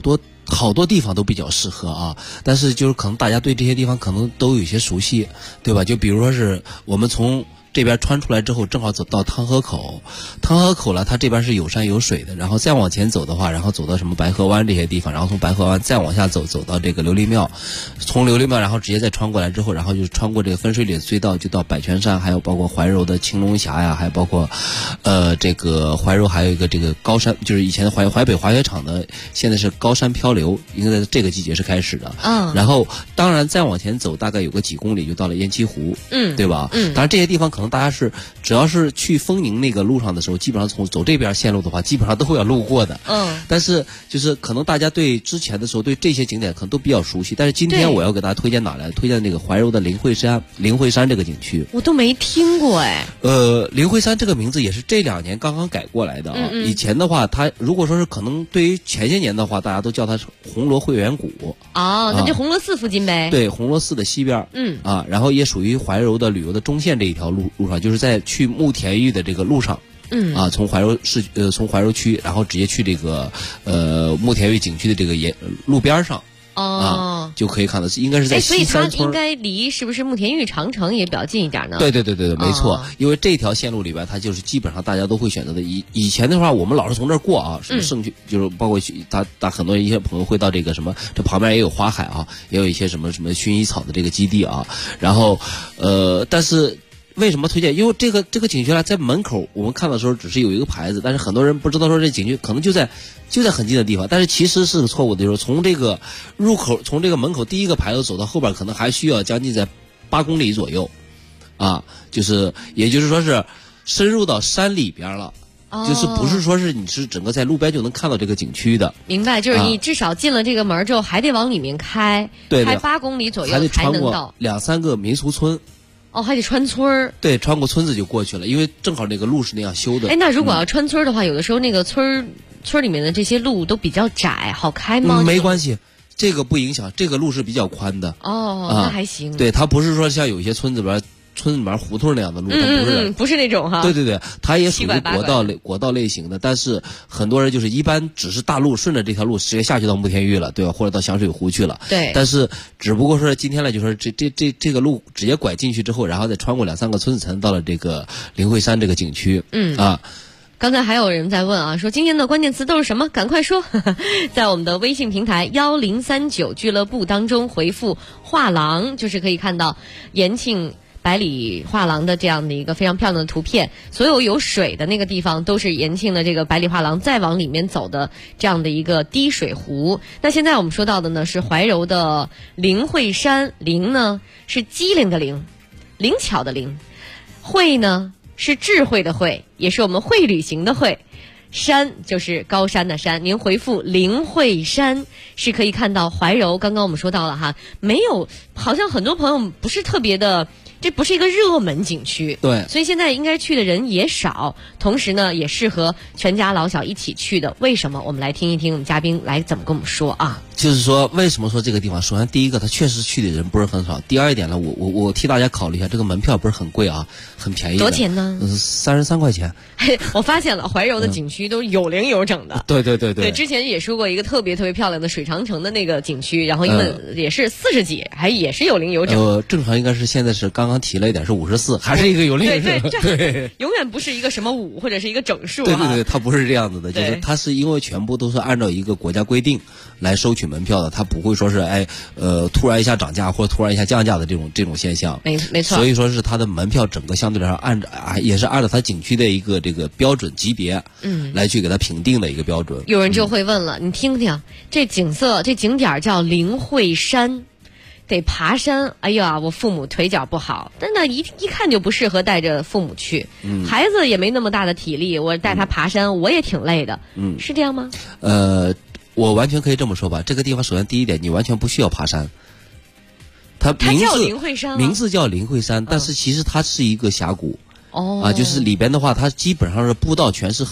好多地方都比较适合啊，但是就是可能大家对这些地方可能都有一些熟悉，对吧？就比如说是我们从这边穿出来之后，正好走到汤河口，汤河口了，它这边是有山有水的，然后再往前走的话，然后走到什么白河湾这些地方，然后从白河湾再往下走到这个琉璃庙，从琉璃庙然后直接再穿过来之后，然后就穿过这个分水岭隧道，就到百泉山，还有包括怀柔的青龙峡呀，还有包括这个怀柔还有一个这个高山，就是以前的淮北滑雪场的，现在是高山漂流，应该在这个季节是开始的。然后当然再往前走大概有个几公里就到了雁栖湖，对吧？当然这些地方可能大家是只要是去丰宁那个路上的时候，基本上从走这边线路的话，基本上都会要路过的。但是就是可能大家对之前的时候对这些景点可能都比较熟悉，但是今天我要给大家推荐哪来？推荐那个怀柔的灵会山这个景区。 我都没听过哎。 灵会山这个名字也是这2年刚刚改过来的啊。以前的话，它如果说是可能对于前些年的话，大家都叫它红螺会员谷。 那就红螺寺附近呗。 对，红螺寺的西边。然后也属于怀柔的旅游的中线这一条路上，就是在去慕田峪的这个路上。从怀柔区，然后直接去这个慕田峪景区的这个路边上。就可以看到，应该是在西三村。 所以它应该离是不是慕田峪长城也比较近一点呢？ 对，没错。因为这条线路里边，它就是基本上大家都会选择的。以前的话，我们老是从这儿过啊，什么圣区，就是包括他很多一些朋友会到这个什么，这旁边也有花海啊，也有一些什么薰衣草的这个基地啊。然后但是为什么推荐？因为这个景区呢，在门口我们看的时候只是有一个牌子，但是很多人不知道说这景区可能就在很近的地方，但是其实是个错误的。就是从这个入口，从这个门口第一个牌子走到后边，可能还需要将近在8公里左右，也就是说是深入到山里边了。就是不是说是你是整个在路边就能看到这个景区的。 明白，就是你至少进了这个门之后，还得往里面开，开8公里左右才能到， 还得穿过2-3个民俗村。 还得穿村儿。 对，穿过村子就过去了，因为正好那个路是那样修的。 那如果要穿村的话，有的时候那个村里面的这些路都比较窄，好开吗？ 没关系，这个不影响，这个路是比较宽的。 那还行。 对，它不是说像有一些村子里面胡同那样的路， 不是那种哈。 对，它也属于国道类型的，但是很多人就是一般只是大路顺着这条路直接下去到慕田峪了，对吧？或者到响水湖去了。 对。 但是只不过说今天呢，就说这个路直接拐进去之后，然后再穿过2-3个村子，才能到了这个灵会山这个景区。 刚才还有人在问啊，说今天的关键词都是什么？赶快说！在我们的微信平台1039俱乐部当中回复画廊，就是可以看到延庆百里画廊的这样的一个非常漂亮的图片，所有有水的那个地方都是延庆的这个百里画廊，再往里面走的这样的一个滴水湖。那现在我们说到的呢是怀柔的灵会山，灵呢是机灵的灵，灵巧的灵，会呢是智慧的慧，也是我们会旅行的会，山就是高山的山。您回复灵会山是可以看到怀柔，刚刚我们说到了哈，没有，好像很多朋友不是特别的，这不是一个热门景区， 对， 所以现在应该去的人也少，同时呢也适合全家老小一起去的。为什么？我们来听一听我们嘉宾来怎么跟我们说啊。 就是说为什么说这个地方，首先第一个它确实去的人不是很少，第二一点呢，我替大家考虑一下，这个门票不是很贵啊，很便宜的。 多少钱呢 ？33块钱。 我发现了怀柔的景区都有零有整的。 对， 之前也说过一个特别特别漂亮的水长城的那个景区，然后因为也是40几，还也是有零有整。 正常应该是现在是刚刚提了一点是54，还是一个有零有整。 对，永远不是一个什么5或者是一个整数。 对，它不是这样子的，就是它是因为全部都是按照一个国家规定来收取门票的，它不会说是突然一下涨价或者突然一下降价的这种现象。 没错。 所以说是它的门票整个相对来说也是按照它景区的一个这个标准级别来去给它评定的一个标准。 有人就会问了，你听听这景色，这景点叫灵会山，得爬山。哎呀，我父母腿脚不好，但那一看就不适合带着父母去。孩子也没那么大的体力，我带他爬山，我也挺累的。是这样吗？ 我完全可以这么说吧。这个地方首先第一点，你完全不需要爬山。它叫灵会山， 名字叫灵会山，但是其实它是一个峡谷。就是里边的话，它基本上是步道全是很平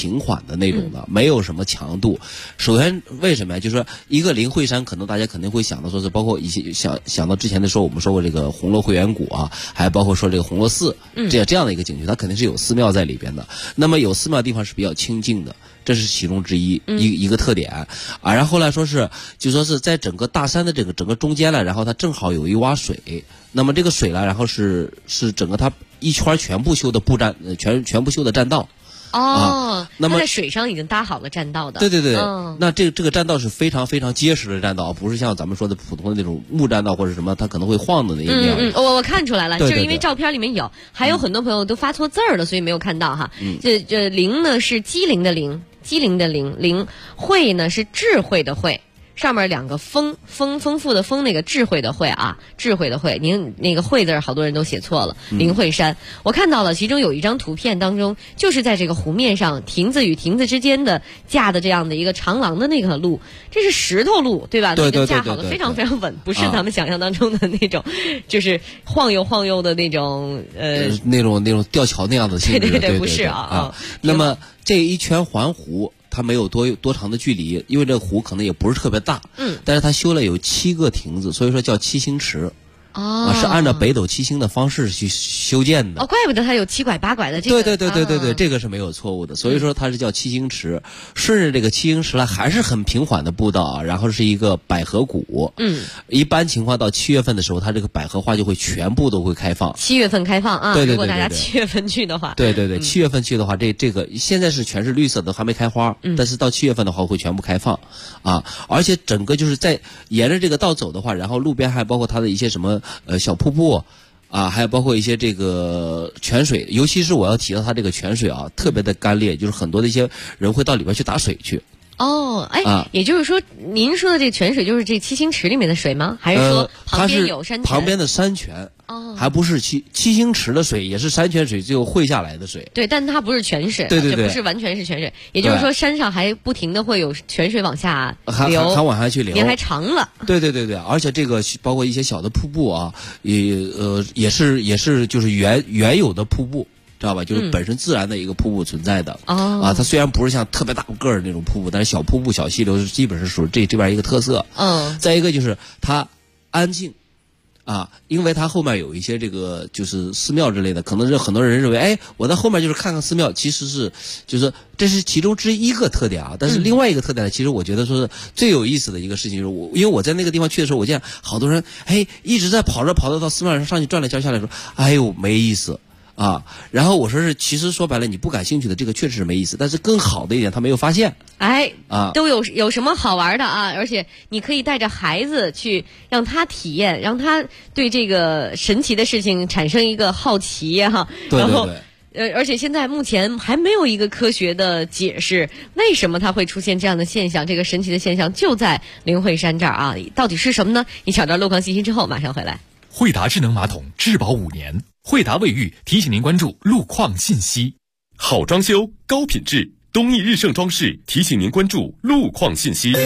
平缓的那种的，没有什么强度。首先为什么呀？就是说一个灵会山，可能大家肯定会想到说是包括一些想到之前的时候我们说过这个红螺会员谷啊，还包括说这个红螺寺这样的一个景区，它肯定是有寺庙在里边的。那么有寺庙的地方是比较清静的，这是其中之一，一个特点啊。然后来说是就说是在整个大山的这个整个中间了，然后它正好有一洼水，那么这个水呢，然后是整个它一圈全部修的全部修的栈道。 那么在水上已经搭好了栈道的。 对，那这个栈道是非常非常结实的栈道，不是像咱们说的普通的那种木栈道或者什么它可能会晃的那一面。 我看出来了，就是因为照片里面有，还有很多朋友都发错字儿了，所以没有看到哈。这灵呢是机灵的灵，灵慧呢是智慧的慧。上面两个丰富的丰，那个智慧的慧啊，智慧的慧，您那个慧字好多人都写错了。灵慧山，我看到了，其中有一张图片当中，就是在这个湖面上，亭子与亭子之间的架的这样的一个长廊的那个路，这是石头路，对吧？ 对， 架好的非常非常稳，不是咱们想象当中的那种，就是晃悠的那种那种吊桥那样的性质。 对，不是啊。 那么这一圈环湖，它没有多长的距离，因为这个湖可能也不是特别大，但是它修了有7个亭子，所以说叫七星池。是按照北斗七星的方式去修建的。 怪不得它有7拐8拐的这个。 对，这个是没有错误的。所以说它是叫七星池，顺着这个七星池来还是很平缓的步道啊，然后是一个百合谷。一般情况到7月份的时候，它这个百合花就会全部都会开放。 7月份开放啊， 对， 如果大家7月份去的话。 对，7月份去的话，这个现在是全是绿色的，还没开花，但是到7月份的话会全部开放啊，而且整个就是在沿着这个道走的话，然后路边还包括它的一些什么小瀑布啊，还有包括一些这个泉水，尤其是我要提到它这个泉水啊，特别的干裂，就是很多的一些人会到里边去打水去。 也就是说，您说的这个泉水就是这七星池里面的水吗？还是说旁边有山泉？ 旁边的山泉。还不是七星池的水，也是山泉水，最后汇下来的水。 对，但它不是泉水， 对， 这不是完全是泉水。也就是说，山上还不停的会有泉水往下流， 还往下去流， 年还长了。 对，而且这个包括一些小的瀑布啊，也是就是原有的瀑布。知道吧？就是本身自然的一个瀑布存在的它虽然不是像特别大个儿那种瀑布，但是小瀑布、小溪流基本是属于这边一个特色。再一个就是它安静因为它后面有一些这个就是寺庙之类的，可能是很多人认为，我在后面就是看看寺庙，其实就是这是其中之一个特点啊。但是另外一个特点呢，其实我觉得说是最有意思的一个事情，就是因为我在那个地方去的时候，我见好多人一直在跑着到寺庙上去转来转下来，说没意思。然后我说是，其实说白了，你不感兴趣的这个确实是没意思，但是更好的一点，他没有发现。 都有什么好玩的啊？而且你可以带着孩子去，让他体验，让他对这个神奇的事情产生一个好奇哈。然后，而且现在目前还没有一个科学的解释，为什么它会出现这样的现象？这个神奇的现象就在灵会山这儿啊，到底是什么呢？你找到路况信息之后，马上回来。 惠达智能马桶质保5年。惠达卫浴提醒您关注路况信息。 好装修高品质，东义日盛装饰提醒您关注路况信息。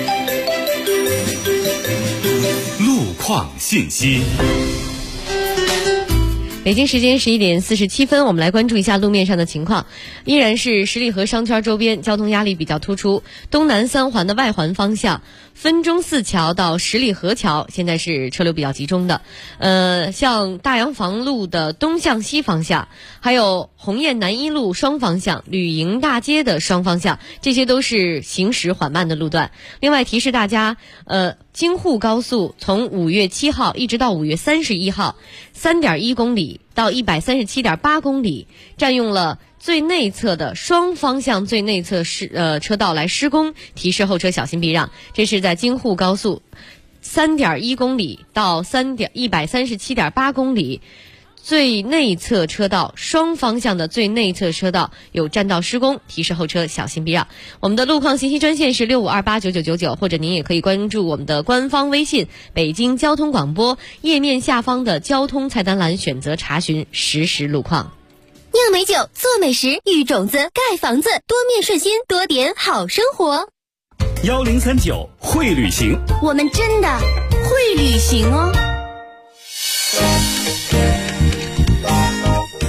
路况信息。 北京时间11点47分，我们来关注一下路面上的情况。依然是十里河商圈周边交通压力比较突出，东南3环的外环方向，分钟寺桥到十里河桥现在是车流比较集中的。像大洋房路的东向西方向，还有鸿雁南一路双方向、旅营大街的双方向，这些都是行驶缓慢的路段。另外提示大家，京沪高速从5月7号一直到5月31号，3.1公里到137.8公里，占用了最内侧的双方向最内侧车道来施工，提示后车小心避让。这是在京沪高速3.1公里到137.8公里。最内侧车道双方向的最内侧车道有占道施工，提示后车小心避让。我们的路况信息专线是65289999，或者您也可以关注我们的官方微信北京交通广播，页面下方的交通菜单栏选择查询实时路况。 酿美酒，做美食，育种子，盖房子，多面顺心，多点好生活。 1039会旅行， 我们真的会旅行哦。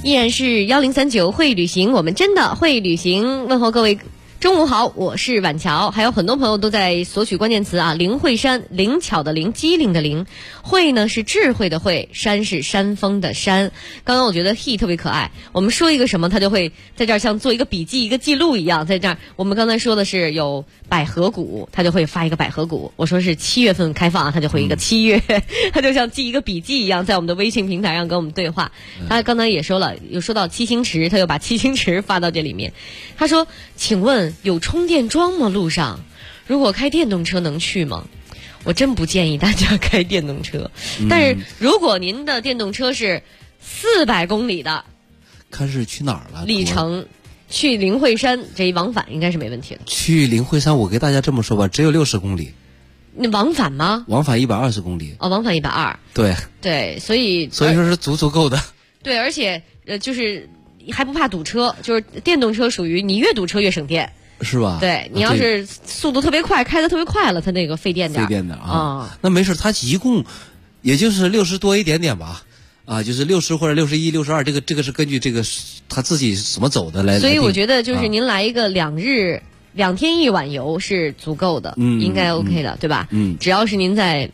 依然是1039会旅行，我们真的会旅行。问候各位中午好，我是婉乔。还有很多朋友都在索取关键词啊，灵慧山，灵巧的灵，机灵的灵，慧呢是智慧的慧，山是山峰的山。刚刚我觉得 he 特别可爱，我们说一个什么他就会在这儿像做一个笔记一个记录一样，在这儿我们刚才说的是有百合谷，他就会发一个百合谷，我说是7月份开放，他就会一个7月，他就像记一个笔记一样，在我们的微信平台上跟我们对话。他刚才也说了，有说到七星池，他又把七星池发到这里面。他说请问有充电桩吗？路上如果开电动车能去吗？我真不建议大家开电动车，但是如果您的电动车是400公里的， 看是去哪儿了里程，去灵慧山这一往返应该是没问题的。 去灵慧山，我给大家这么说吧，只有60公里。 那往返吗？ 往返120公里。 哦，往返120。对，所以说是足够的。 对，而且就是还不怕堵车，就是电动车属于你越堵车越省电。 是吧？ 对，你要是速度特别快，开得特别快了，它那个费电点。 费电点啊。那没事，它一共也就是60多一点点吧。啊，就是60或者61、62，这个是根据这个他自己怎么走的来。 所以我觉得就是您来一个2天1晚游是足够的，应该 OK 的，对吧？只要是您在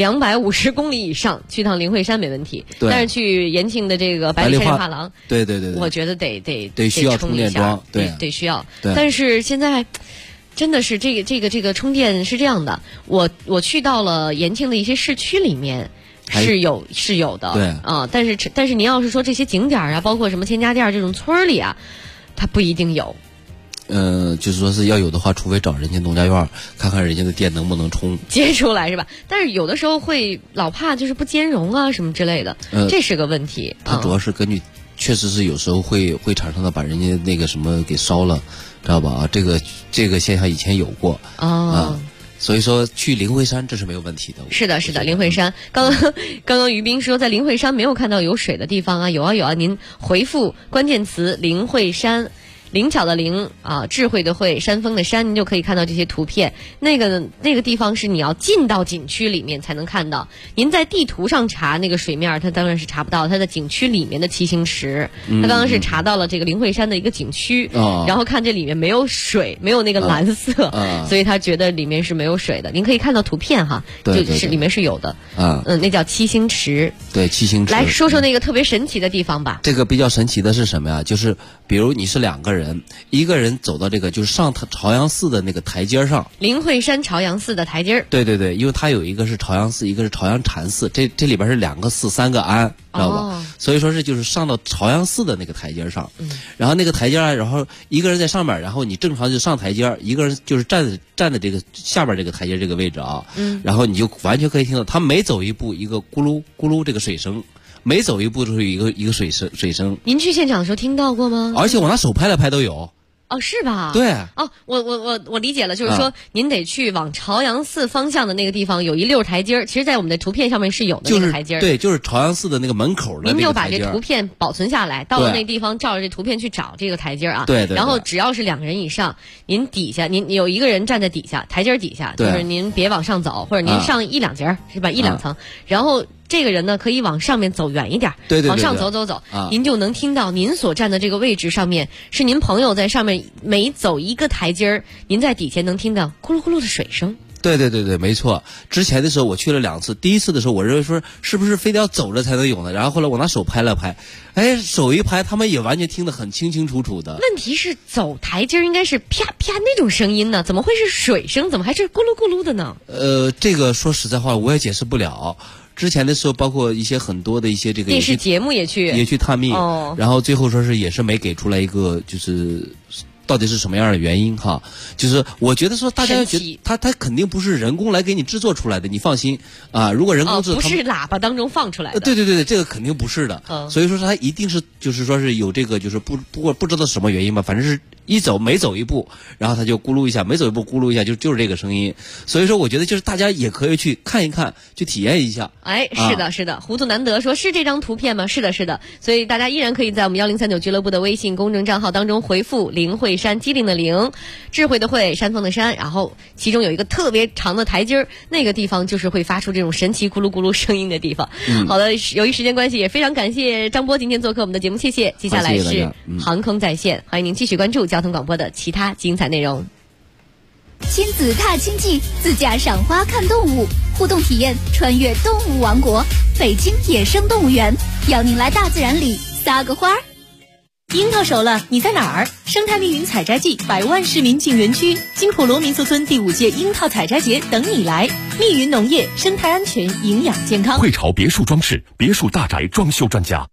250公里以上去趟灵慧山没问题，但是去延庆的这个百里山画廊， 对， 我觉得得需要充电桩， 得需要。但是现在真的是这个充电是这样的，我去到了延庆的一些市区里面是有的， 对啊，但是您要是说这些景点啊，包括什么千家店这种村里啊，它不一定有。 就是说是要有的话，除非找人家农家院看看人家的电能不能充接出来是吧？但是有的时候会老怕就是不兼容啊什么之类的，这是个问题。 它主要是根据，确实是有时候会产生的把人家那个什么给烧了，知道吧？啊，这个现象以前有过所以说去灵慧山这是没有问题的。 是的，灵慧山。刚刚于斌说在灵慧山没有看到有水的地方啊，有啊，您回复关键词灵慧山。灵巧的灵啊，智慧的慧，山峰的山，您就可以看到这些图片。那个地方是你要进到景区里面才能看到。您在地图上查那个水面，它当然是查不到。它在景区里面的七星池，他刚刚是查到了这个灵慧山的一个景区，然后看这里面没有水，没有那个蓝色，所以他觉得里面是没有水的。您可以看到图片哈，就是里面是有的。那叫七星池。 对，七星池。 来说说那个特别神奇的地方吧。 这个比较神奇的是什么呀？就是比如你是2个人。一个人走到这个就是上朝阳寺的那个台阶上， 灵慧山朝阳寺的台阶。 对，因为它有一个是朝阳寺，一个是朝阳禅寺，这里边是2个寺3个庵，知道吧？所以说是就是上到朝阳寺的那个台阶上，然后那个台阶然后一个人在上面，然后你正常就上台阶，一个人就是站在这个下边这个台阶这个位置啊，然后你就完全可以听到他每走一步一个咕噜咕噜这个水声。每走一步都是一个水声。 您去现场的时候听到过吗？ 而且我拿手拍了拍都有。 哦，是吧？ 对。 哦，我理解了，就是说您得去往朝阳寺方向的那个地方有一溜台阶儿，其实在我们的图片上面是有的那个台阶儿。 对，就是朝阳寺的那个门口的那个台阶儿。 您就把这图片保存下来，到了那地方照着这图片去找这个台阶儿啊。 对。 然后只要是2个人以上，您底下您有一个人站在底下台阶儿底下，就是您别往上走，或者您上1-2节是吧？1-2层，然后。这个人呢，可以往上面走远一点，往上走，您就能听到您所站的这个位置上面是您朋友在上面每走一个台阶儿，您在底下能听到咕噜咕噜的水声。 对，没错。之前的时候我去了2次，第一次的时候我认为说是不是非得要走着才能有呢？然后后来我拿手拍了拍，手一拍，他们也完全听得很清清楚楚的。 问题是走台阶应该是啪啪那种声音呢，怎么会是水声？怎么还是咕噜咕噜的呢？ 这个说实在话我也解释不了。之前的时候，包括一些很多的一些这个电视节目也去探秘，然后最后说是也是没给出来一个就是到底是什么样的原因哈。就是我觉得说大家觉得它肯定不是人工来给你制作出来的，你放心啊。如果人工制作， 不是喇叭当中放出来的。 对，这个肯定不是的。所以说它一定是就是说是有这个就是不知道什么原因吧，反正是每走一步，然后它就咕噜一下，每走一步咕噜一下，就是这个声音。所以说我觉得就是大家也可以去看一看，去体验一下。 哎，是的，是的，糊涂难得说是这张图片吗？是的，是的。所以大家依然可以在我们1039俱乐部的微信公众账号当中回复灵慧山，机灵的灵，智慧的慧，山峰的山，然后其中有一个特别长的台阶儿，那个地方就是会发出这种神奇咕噜咕噜声音的地方。好的，由于时间关系，也非常感谢张波今天做客我们的节目，谢谢。接下来是航空在线，欢迎您继续关注交通广播的其他精彩内容。 亲子踏青记，自驾赏花看动物，互动体验穿越动物王国，北京野生动物园，邀您来大自然里撒个花。 樱桃熟了，你在哪儿？生态密云采摘季，100万市民进园区，金普罗民宿村第5届樱桃采摘节等你来。密云农业，生态安全，营养健康。 汇潮别墅装饰，别墅大宅装修专家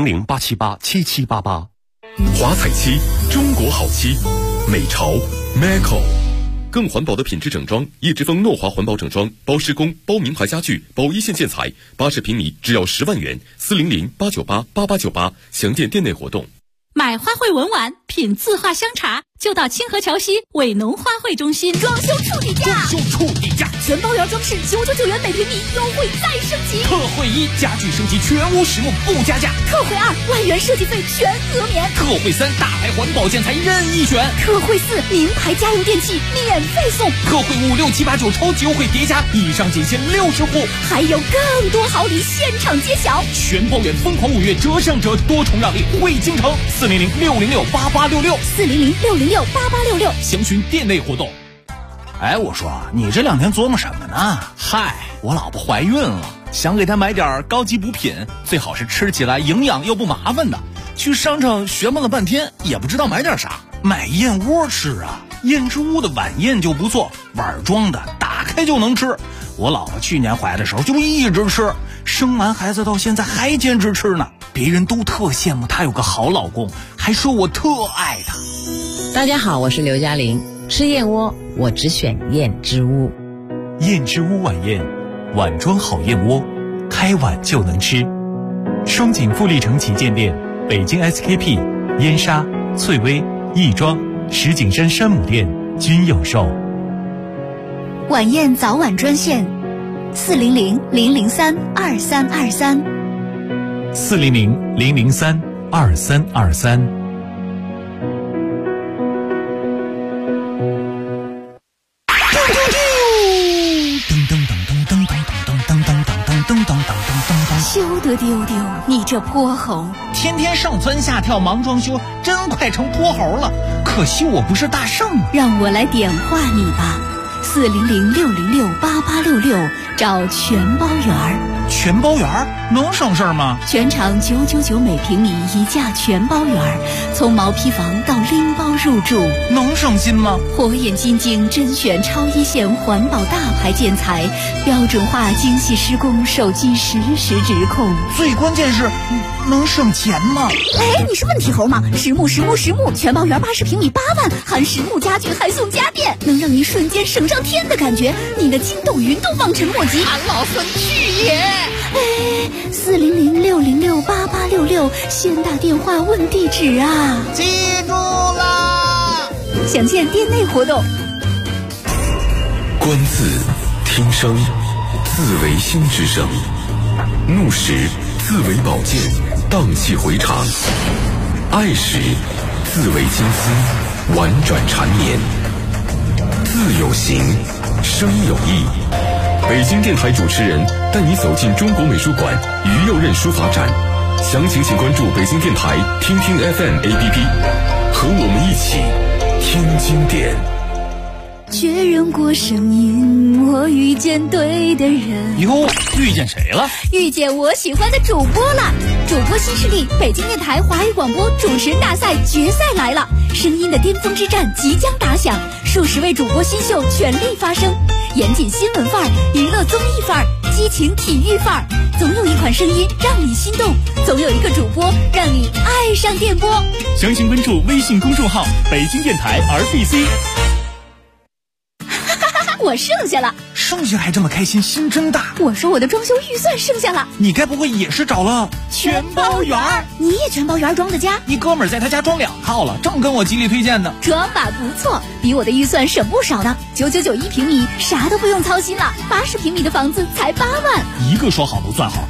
，400-878-7788。华彩漆，中国好漆，美潮 Maco。更环保的品质整装，叶之峰诺华环保整装，包施工、包名牌家具、包一线建材，80平米只要10万元，400-898-8898，详见店内活动。 买花卉文玩，品字画香茶，就到清河桥西伟农花卉中心。 装修处底价，全包圆装饰999元每平米，优惠再升级。 特惠1，家具升级全屋实木不加价。 特惠2，万元设计费全额免。 特惠3，大牌环保建材任意选。 特惠4，名牌家用电器免费送。 特惠5、6、7、8、9抽9会叠加，以上仅限60户， 还有更多好礼现场揭晓。 全包圆疯狂5月折上折，多重让利惠京城，400-606-8866，400-606-8866，详询店内活动。 哎，我说你这2天琢磨什么呢？嗨，我老婆怀孕了，想给她买点高级补品，最好是吃起来营养又不麻烦的。去商场学摸了半天，也不知道买点啥，买燕窝吃啊。燕之屋的晚宴就不错，碗装的，打开就能吃。我老婆去年怀的时候就一直吃，生完孩子到现在还坚持吃呢。别人都特羡慕她有个好老公，还说我特爱她。 大家好，我是刘嘉玲。吃燕窝，我只选燕之屋。 燕之屋晚宴，碗装好燕窝，开碗就能吃。双井富力城旗舰店、北京 SKP、燕莎、翠微、亦庄、石景山山姆店均有售。 晚宴早晚专线 400-003-2323，400-003-2323。 休得丢丢，你这泼猴！ 天天上蹿下跳忙装修，真快成泼猴了。可惜我不是大圣， 让我来点化你吧。400-606-8866，找全包圆儿。 全包圆儿能省事儿吗？ 全场999每平米一价全包圆儿，从毛坯房到拎包入住， 能省心吗？ 火眼金睛甄选超一线环保大牌建材，标准化精细施工，手机实时直控。 最关键是能省钱吗？ 哎，你是问题猴吗？实木全包圆80平米8万，含实木家具还送家电，能让你瞬间省上天的感觉。你的筋斗云都望尘莫及。 俺老孙去也！ 哎，400-606-8866，先打电话问地址啊！ 记住啦！ 详见店内活动。 观字听声，字为心之声；怒时字为宝剑，荡气回肠；爱时字为金丝，婉转缠绵。字有形，声有意。北京电台主持人带你走进中国美术馆于右任书法展，详情请关注北京电台听听 FM APP， 和我们一起听经典。 确认过声音，我遇见对的人。 哟，遇见谁了？ 遇见我喜欢的主播了！主播新势力，北京电台华语广播主持人大赛决赛来了，声音的巅峰之战即将打响，数十位主播新秀全力发声，严谨新闻范儿，娱乐综艺范儿，激情体育范儿，总有一款声音让你心动，总有一个主播让你爱上电波。 详情关注微信公众号北京电台 RBC。 我剩下了。 剩下还这么开心，心真大。 我说我的装修预算剩下了。 你该不会也是找了全包园？你也全包园装的家？ 一哥们儿在他家装2套了，正跟我极力推荐呢。 这法不错，比我的预算省不少呢。9991平米，啥都不用操心了。80平米的房子才8万。 一个说好不算好。